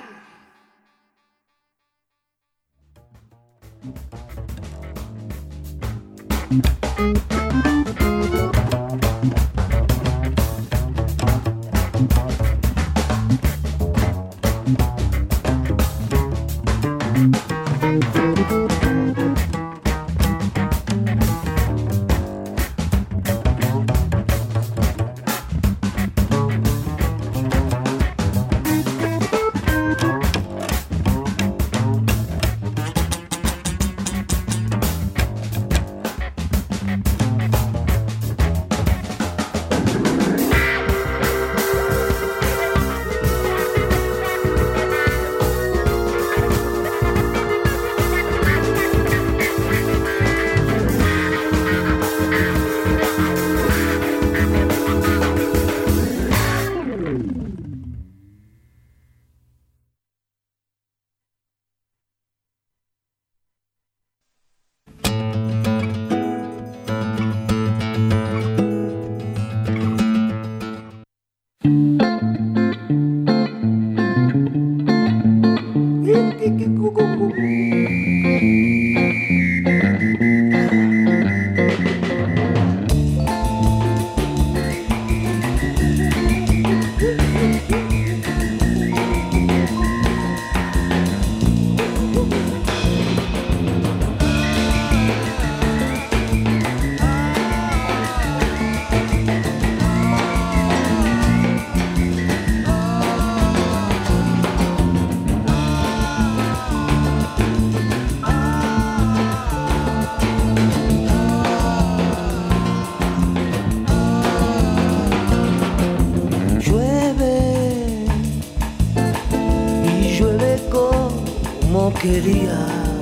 sería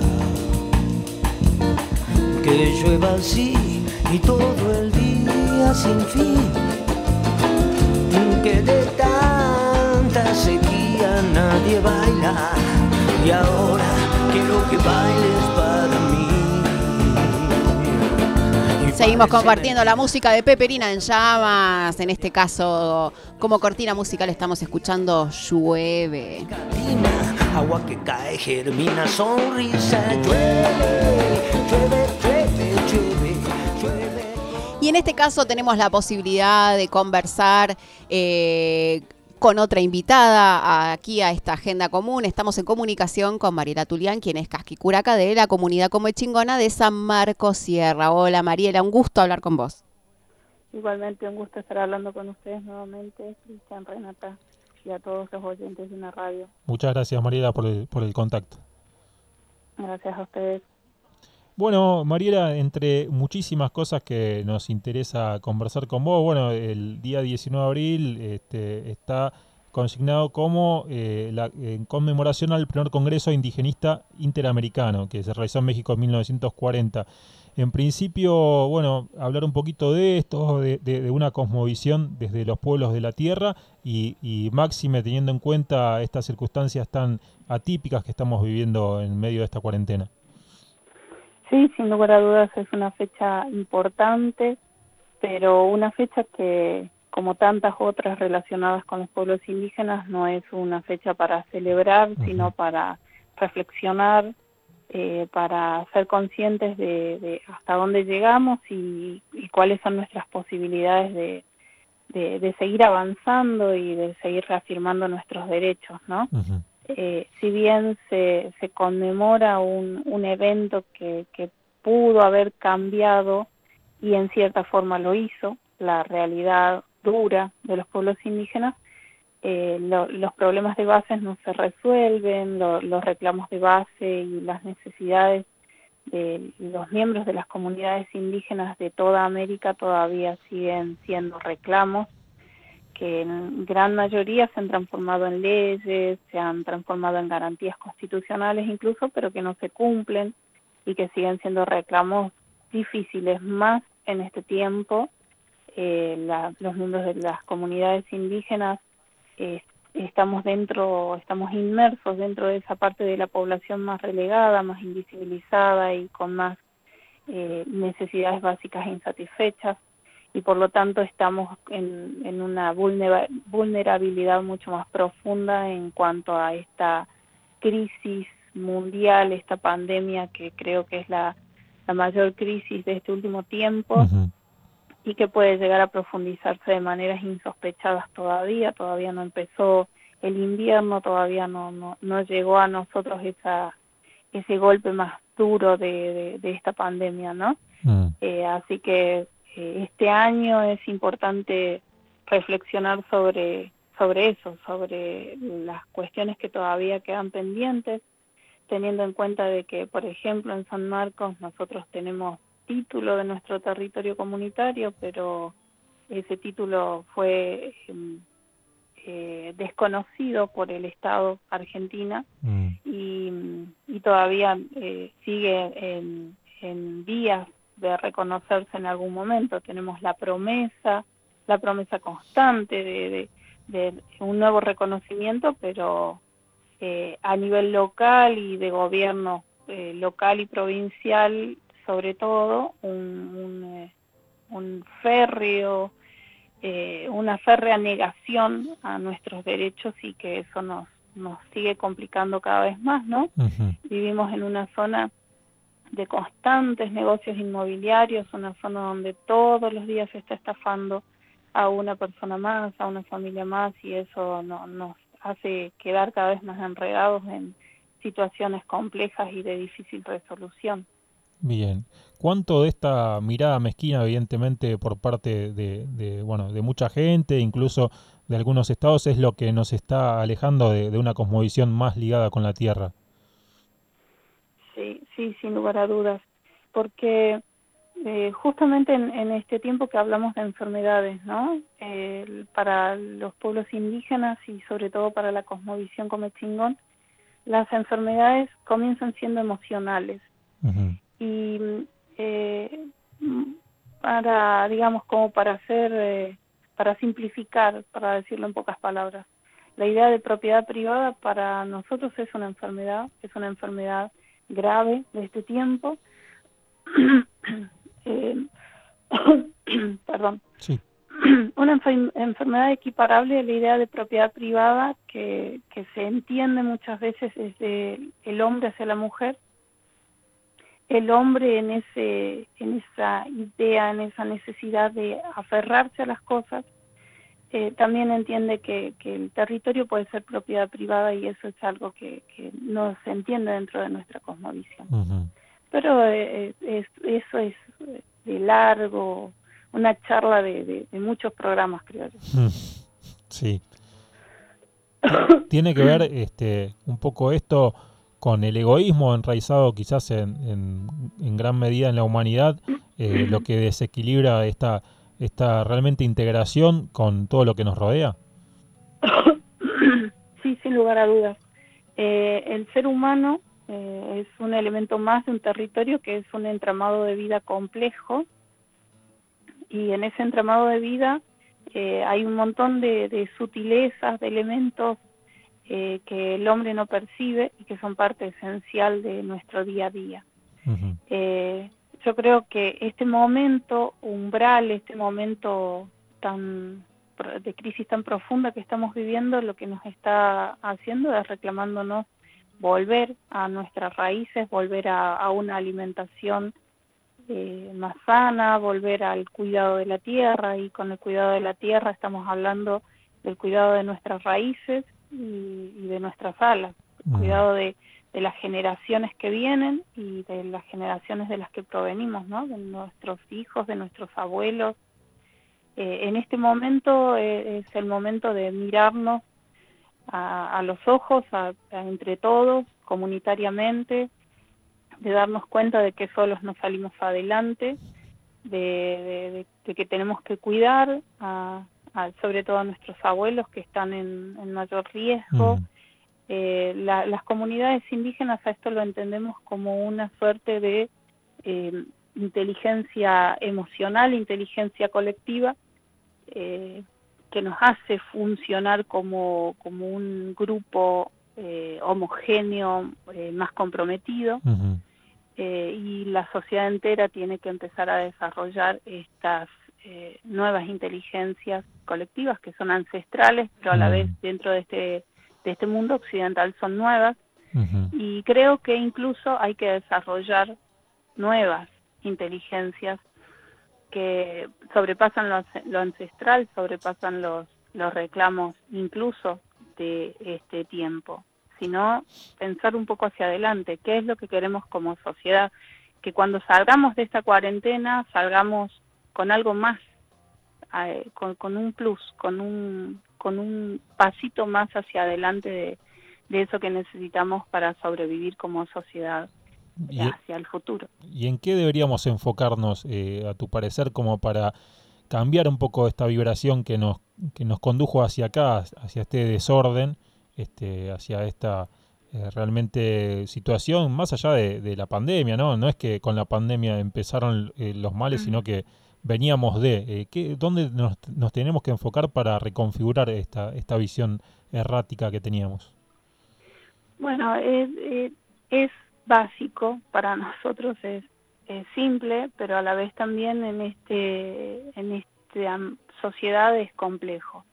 que llueva así y todo el día sin fin, que de tanta sequía nadie baila y ahora quiero que bailes para mí. Seguimos compartiendo la música de Peperina en Llamas. En este caso, como cortina musical estamos escuchando Llueve. Agua que cae, germina, sonrisa, llueve, llueve, llueve, llueve, llueve. Y en este caso tenemos la posibilidad de conversar con otra invitada aquí a esta agenda común. Estamos en comunicación con Mariela Tulián, quien es casquicuraca de la comunidad Comechingona de San Marcos Sierra. Hola Mariela, un gusto hablar con vos. Igualmente un gusto estar hablando con ustedes nuevamente, Cristian, Renata y a todos los oyentes de una radio. Muchas gracias Mariela por el contacto. Gracias a ustedes. Bueno, Mariela, entre muchísimas cosas que nos interesa conversar con vos, bueno, el día 19 de abril está consignado como en conmemoración al primer Congreso Indigenista Interamericano, que se realizó en México en 1940. En principio, bueno, hablar un poquito de esto, de una cosmovisión desde los pueblos de la tierra y máxime teniendo en cuenta estas circunstancias tan atípicas que estamos viviendo en medio de esta cuarentena. Sí, sin lugar a dudas es una fecha importante, pero una fecha que, como tantas otras relacionadas con los pueblos indígenas, no es una fecha para celebrar, sino para reflexionar, para ser conscientes de hasta dónde llegamos y cuáles son nuestras posibilidades de seguir avanzando y de seguir reafirmando nuestros derechos, ¿no? Uh-huh. Si bien se conmemora un evento que pudo haber cambiado y en cierta forma lo hizo, la realidad dura de los pueblos indígenas, los problemas de base no se resuelven, los reclamos de base y las necesidades de los miembros de las comunidades indígenas de toda América todavía siguen siendo reclamos que en gran mayoría se han transformado en leyes, se han transformado en garantías constitucionales incluso, pero que no se cumplen y que siguen siendo reclamos difíciles más en este tiempo. Los miembros de las comunidades indígenas estamos inmersos dentro de esa parte de la población más relegada, más invisibilizada y con más necesidades básicas insatisfechas. Y por lo tanto estamos en una vulnerabilidad mucho más profunda en cuanto a esta crisis mundial, esta pandemia que creo que es la mayor crisis de este último tiempo. Uh-huh. Y que puede llegar a profundizarse de maneras insospechadas todavía no empezó el invierno, todavía no llegó a nosotros ese golpe más duro de esta pandemia, ¿no? Uh-huh. Así que este año es importante reflexionar sobre eso, sobre las cuestiones que todavía quedan pendientes, teniendo en cuenta de que, por ejemplo, en San Marcos nosotros tenemos título de nuestro territorio comunitario, pero ese título fue desconocido por el Estado Argentina y todavía sigue en vías de reconocerse en algún momento. Tenemos la promesa constante de un nuevo reconocimiento, pero a nivel local y de gobierno local y provincial, sobre todo, una férrea negación a nuestros derechos y que eso nos sigue complicando cada vez más, ¿no? Uh-huh. Vivimos en una zona de constantes negocios inmobiliarios, una zona donde todos los días se está estafando a una persona más, a una familia más, y eso nos hace quedar cada vez más enredados en situaciones complejas y de difícil resolución. Bien. ¿Cuánto de esta mirada mezquina, evidentemente, por parte de mucha gente, incluso de algunos estados, es lo que nos está alejando de una cosmovisión más ligada con la tierra? Sí, sin lugar a dudas, porque justamente en este tiempo que hablamos de enfermedades, ¿no? Para los pueblos indígenas y sobre todo para la cosmovisión comechingón, las enfermedades comienzan siendo emocionales. Ujú. Y para, digamos, como para hacer, para simplificar, para decirlo en pocas palabras, la idea de propiedad privada para nosotros es una enfermedad grave de este tiempo. Perdón. Sí. Una enfermedad equiparable a la idea de propiedad privada que se entiende muchas veces desde el hombre hacia la mujer. El hombre en esa idea, en esa necesidad de aferrarse a las cosas, también entiende que el territorio puede ser propiedad privada, y eso es algo que no se entiende dentro de nuestra cosmovisión. Ujú. Pero eso es de largo, una charla de muchos programas, creo yo. Sí. Tiene que ver un poco esto con el egoísmo enraizado quizás en gran medida en la humanidad, lo que desequilibra esta realmente integración con todo lo que nos rodea. Sí, sin lugar a dudas. El ser humano es un elemento más de un territorio que es un entramado de vida complejo, y en ese entramado de vida hay un montón de sutilezas, de elementos que el hombre no percibe y que son parte esencial de nuestro día a día. Uh-huh. Yo creo que este momento umbral, este momento de crisis tan profunda que estamos viviendo, lo que nos está haciendo es reclamándonos volver a nuestras raíces, volver a una alimentación más sana, volver al cuidado de la tierra, y con el cuidado de la tierra estamos hablando del cuidado de nuestras raíces y de nuestras alas, el cuidado de las generaciones que vienen y de las generaciones de las que provenimos, ¿no? De nuestros hijos, de nuestros abuelos. En este momento es el momento de mirarnos a los ojos, entre todos, comunitariamente, de darnos cuenta de que solos no salimos adelante, de que tenemos que cuidar sobre todo a nuestros abuelos que están en mayor riesgo. Las comunidades indígenas, a esto lo entendemos como una suerte de inteligencia emocional, inteligencia colectiva, que nos hace funcionar como un grupo homogéneo, más comprometido. Uh-huh. Y la sociedad entera tiene que empezar a desarrollar estas nuevas inteligencias colectivas que son ancestrales, pero a la vez dentro de este mundo occidental son nuevas. Uh-huh. Y creo que incluso hay que desarrollar nuevas inteligencias que sobrepasan lo ancestral, sobrepasan los reclamos incluso de este tiempo, sino pensar un poco hacia adelante, qué es lo que queremos como sociedad, que cuando salgamos de esta cuarentena salgamos con algo más, con un plus, con un pasito más hacia adelante de eso que necesitamos para sobrevivir como sociedad hacia el futuro. ¿Y en qué deberíamos enfocarnos, a tu parecer, como para cambiar un poco esta vibración que nos condujo hacia acá, hacia este desorden, hacia esta realmente situación, más allá de la pandemia, ¿no? No es que con la pandemia empezaron los males, sino que veníamos ¿dónde nos tenemos que enfocar para reconfigurar esta visión errática que teníamos? Bueno, es básico para nosotros, es simple, pero a la vez también en esta sociedad es complejo.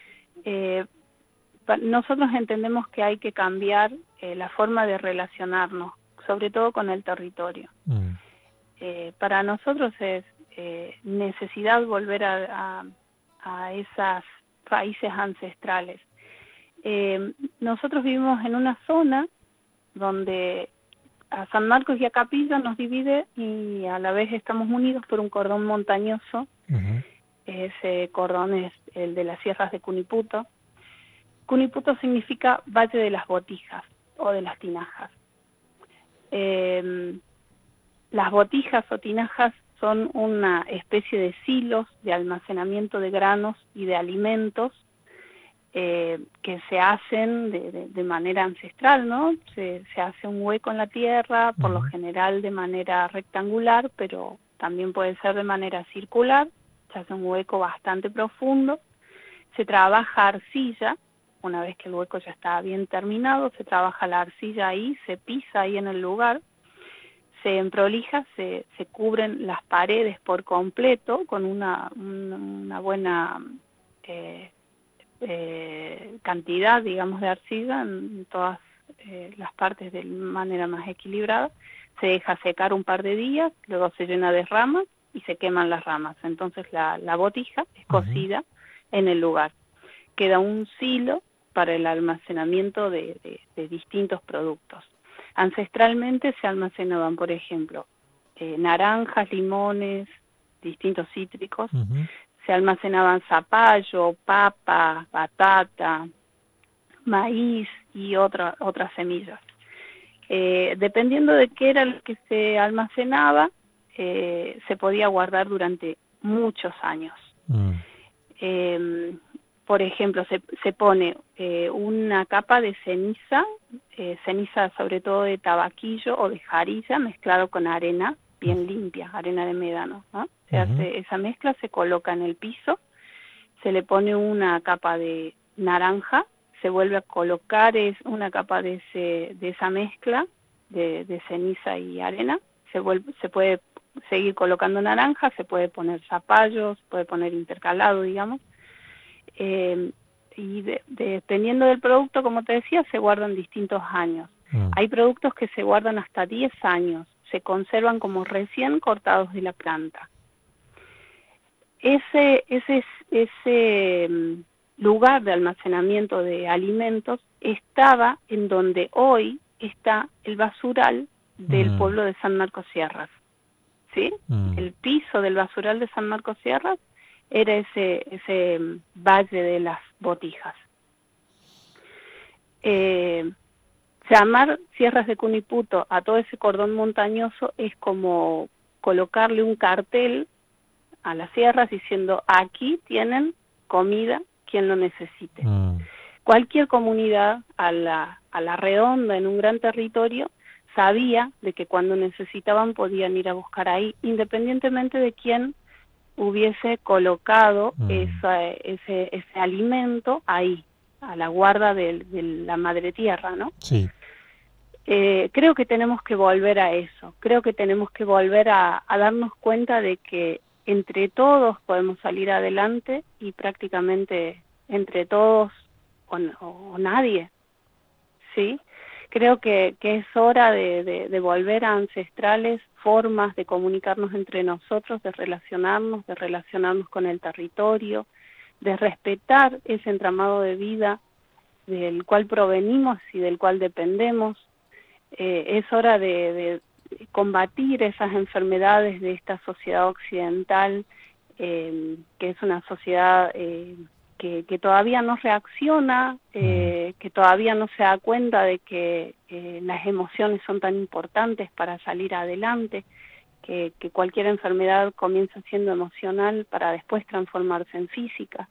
Nosotros entendemos que hay que cambiar la forma de relacionarnos, sobre todo con el territorio. Para nosotros es necesidad volver a esas raíces ancestrales. Nosotros vivimos en una zona donde a San Marcos y a Capilla nos divide, y a la vez estamos unidos por un cordón montañoso. Uh-huh. Ese cordón es el de las sierras de Cuniputo. Cuniputo significa Valle de las Botijas o de las Tinajas. Las botijas o tinajas son una especie de silos de almacenamiento de granos y de alimentos que se hacen de manera ancestral, ¿no? Se hace un hueco en la tierra, por lo general de manera rectangular, pero también puede ser de manera circular. Se hace un hueco bastante profundo, se trabaja arcilla. Una vez que el hueco ya está bien terminado, se trabaja la arcilla ahí, se pisa ahí en el lugar, se emprolija, se cubren las paredes por completo con una buena cantidad, digamos, de arcilla en todas las partes de manera más equilibrada. Se deja secar un par de días, luego se llena de ramas y se queman las ramas. Entonces la botija es cocida en el lugar. Queda un silo para el almacenamiento de distintos productos. Ancestralmente se almacenaban, por ejemplo, naranjas, limones, distintos cítricos. Se almacenaban zapallo, papa, batata, maíz y otras semillas. Dependiendo de qué era lo que se almacenaba, se podía guardar durante muchos años. Por ejemplo, se pone una capa de ceniza, ceniza sobre todo de tabaquillo o de jarilla, mezclado con arena bien limpia, arena de médano, ¿no? Se hace esa mezcla, se coloca en el piso, se le pone una capa de naranja, se vuelve a colocar una capa de esa mezcla de ceniza y arena, se puede seguir colocando naranja, se puede poner zapallo, se puede poner intercalado, digamos. Y dependiendo del producto, como te decía, se guardan distintos años. Hay productos que se guardan hasta 10 años, se conservan como recién cortados de la planta. Ese lugar de almacenamiento de alimentos estaba en donde hoy está el basural del pueblo de San Marcos Sierras, ¿sí? El piso del basural de San Marcos Sierras era ese valle de las botijas. Llamar Sierras de Cuniputo a todo ese cordón montañoso es como colocarle un cartel a las sierras diciendo: aquí tienen comida quien lo necesite. Cualquier comunidad a la redonda en un gran territorio sabía de que cuando necesitaban podían ir a buscar ahí, independientemente de quién hubiese colocado ese alimento ahí, a la guarda de la madre tierra, ¿no? Sí. Creo que tenemos que volver a eso, creo que tenemos que volver a darnos cuenta de que entre todos podemos salir adelante y prácticamente entre todos o nadie, ¿sí? Creo que es hora de volver a ancestrales formas de comunicarnos entre nosotros, de relacionarnos con el territorio, de respetar ese entramado de vida del cual provenimos y del cual dependemos. Es hora de combatir esas enfermedades de esta sociedad occidental, que es una sociedad que todavía no reacciona, que todavía no se da cuenta de que las emociones son tan importantes para salir adelante, que cualquier enfermedad comienza siendo emocional para después transformarse en física.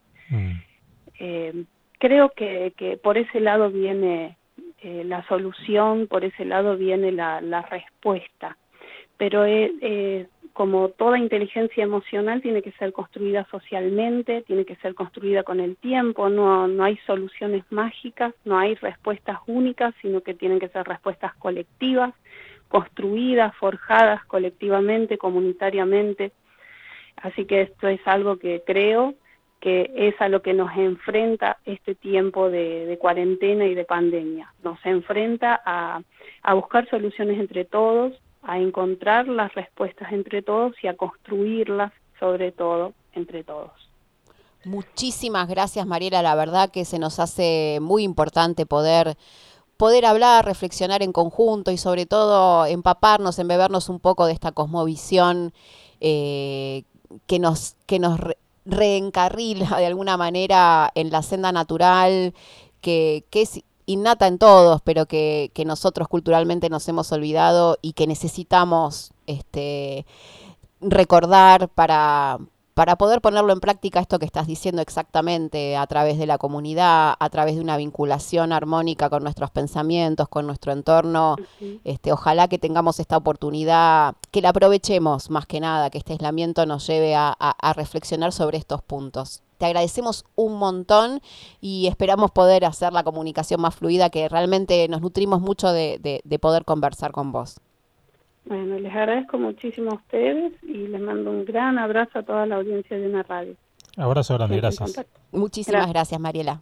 Creo que por ese lado viene la solución, por ese lado viene la respuesta, pero como toda inteligencia emocional tiene que ser construida socialmente, tiene que ser construida con el tiempo, no hay soluciones mágicas, no hay respuestas únicas, sino que tienen que ser respuestas colectivas, construidas, forjadas colectivamente, comunitariamente. Así que esto es algo que creo que es a lo que nos enfrenta este tiempo de cuarentena y de pandemia. Nos enfrenta a buscar soluciones entre todos, a encontrar las respuestas entre todos y a construirlas, sobre todo, entre todos. Muchísimas gracias, Mariela. La verdad que se nos hace muy importante poder hablar, reflexionar en conjunto y sobre todo empaparnos, embebernos un poco de esta cosmovisión que nos reencarrila de alguna manera en la senda natural, que es innata en todos, pero que nosotros culturalmente nos hemos olvidado y que necesitamos recordar para para poder ponerlo en práctica esto que estás diciendo exactamente, a través de la comunidad, a través de una vinculación armónica con nuestros pensamientos, con nuestro entorno. Ojalá que tengamos esta oportunidad, que la aprovechemos más que nada, que este aislamiento nos lleve a reflexionar sobre estos puntos. Te agradecemos un montón y esperamos poder hacer la comunicación más fluida, que realmente nos nutrimos mucho de poder conversar con vos. Bueno, les agradezco muchísimo a ustedes y les mando un gran abrazo a toda la audiencia de Una Radio. Abrazo grande, gracias. Muchísimas gracias, Mariela.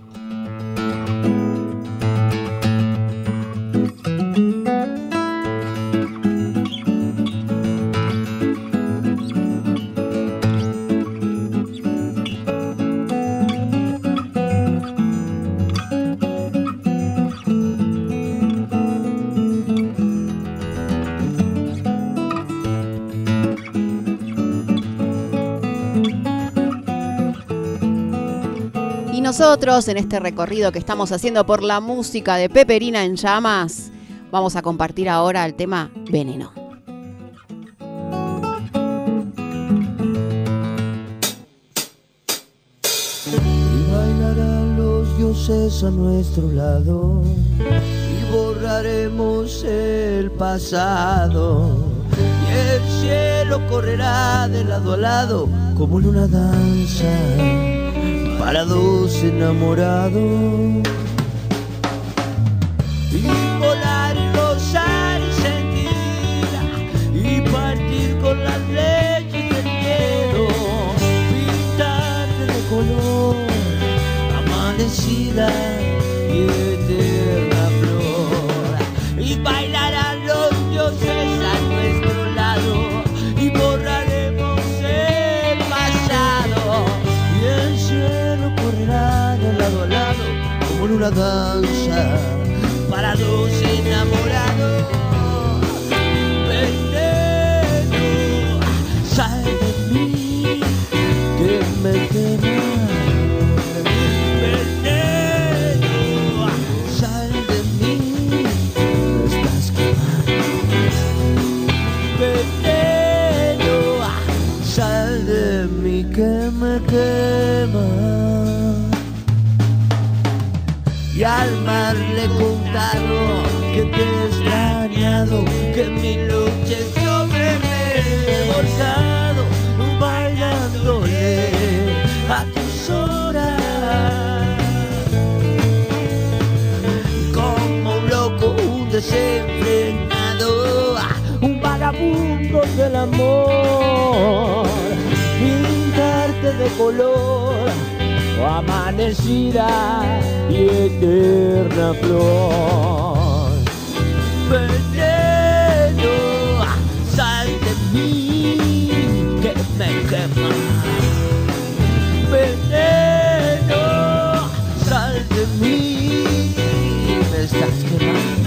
Nosotros, en este recorrido que estamos haciendo por la música de Peperina en Llamas, vamos a compartir ahora el tema Veneno. Y bailarán los dioses a nuestro lado y borraremos el pasado y el cielo correrá de lado a lado como en una danza para dos enamorados. Y volar y gozar y sentir y partir con las leyes del miedo, pintarte de color, amanecida y eterna flor. Y bailarán los dioses a nuestro lado y borraremos el pasado y el cielo correrá de lado a lado como en una danza para dos enamorados. Veneno, sal de mí que me quema. Veneno, sal de mí, me estás quemando. Veneno, sal de mí que me quema. Y al mar le he contado que te he extrañado, que mi lucha sobre me he volcado, bailándole a tus horas. Como un loco, un desenfrenado, un vagabundo del amor, pintarte de color, amanecida y eterna flor. Veneno, sal de mí que me quema. Veneno, sal de mí, me estás quemando.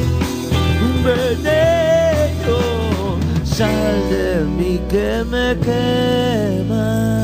Veneno, sal de mí que me quema.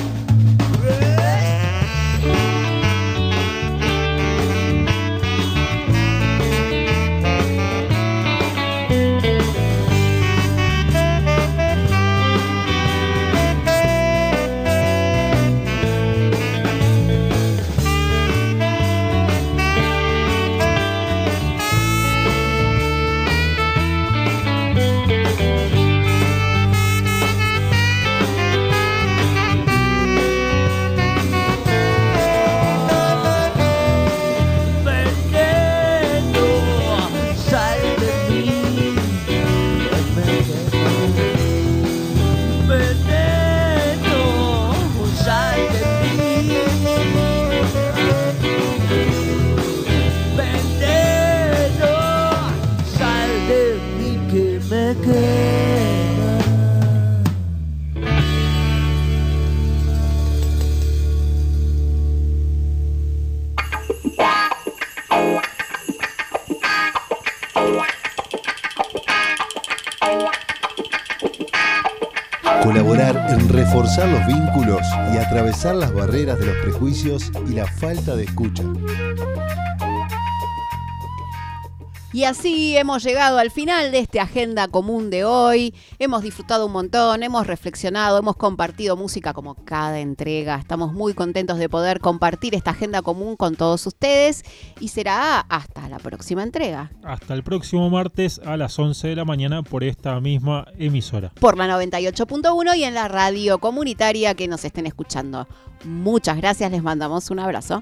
Colaborar en reforzar los vínculos y atravesar las barreras de los prejuicios y la falta de escucha. Y así hemos llegado al final de esta agenda común de hoy. Hemos disfrutado un montón, hemos reflexionado, hemos compartido música como cada entrega. Estamos muy contentos de poder compartir esta agenda común con todos ustedes y será hasta la próxima entrega. Hasta el próximo martes a las 11 de la mañana por esta misma emisora. Por la 98.1 y en la radio comunitaria que nos estén escuchando. Muchas gracias, les mandamos un abrazo.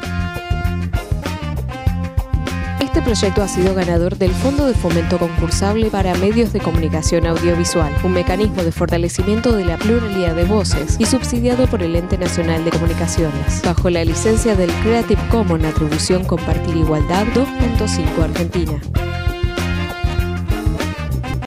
Este proyecto ha sido ganador del Fondo de Fomento Concursable para Medios de Comunicación Audiovisual, un mecanismo de fortalecimiento de la pluralidad de voces y subsidiado por el Ente Nacional de Comunicaciones, bajo la licencia del Creative Commons Atribución Compartir Igualdad 2.5 Argentina.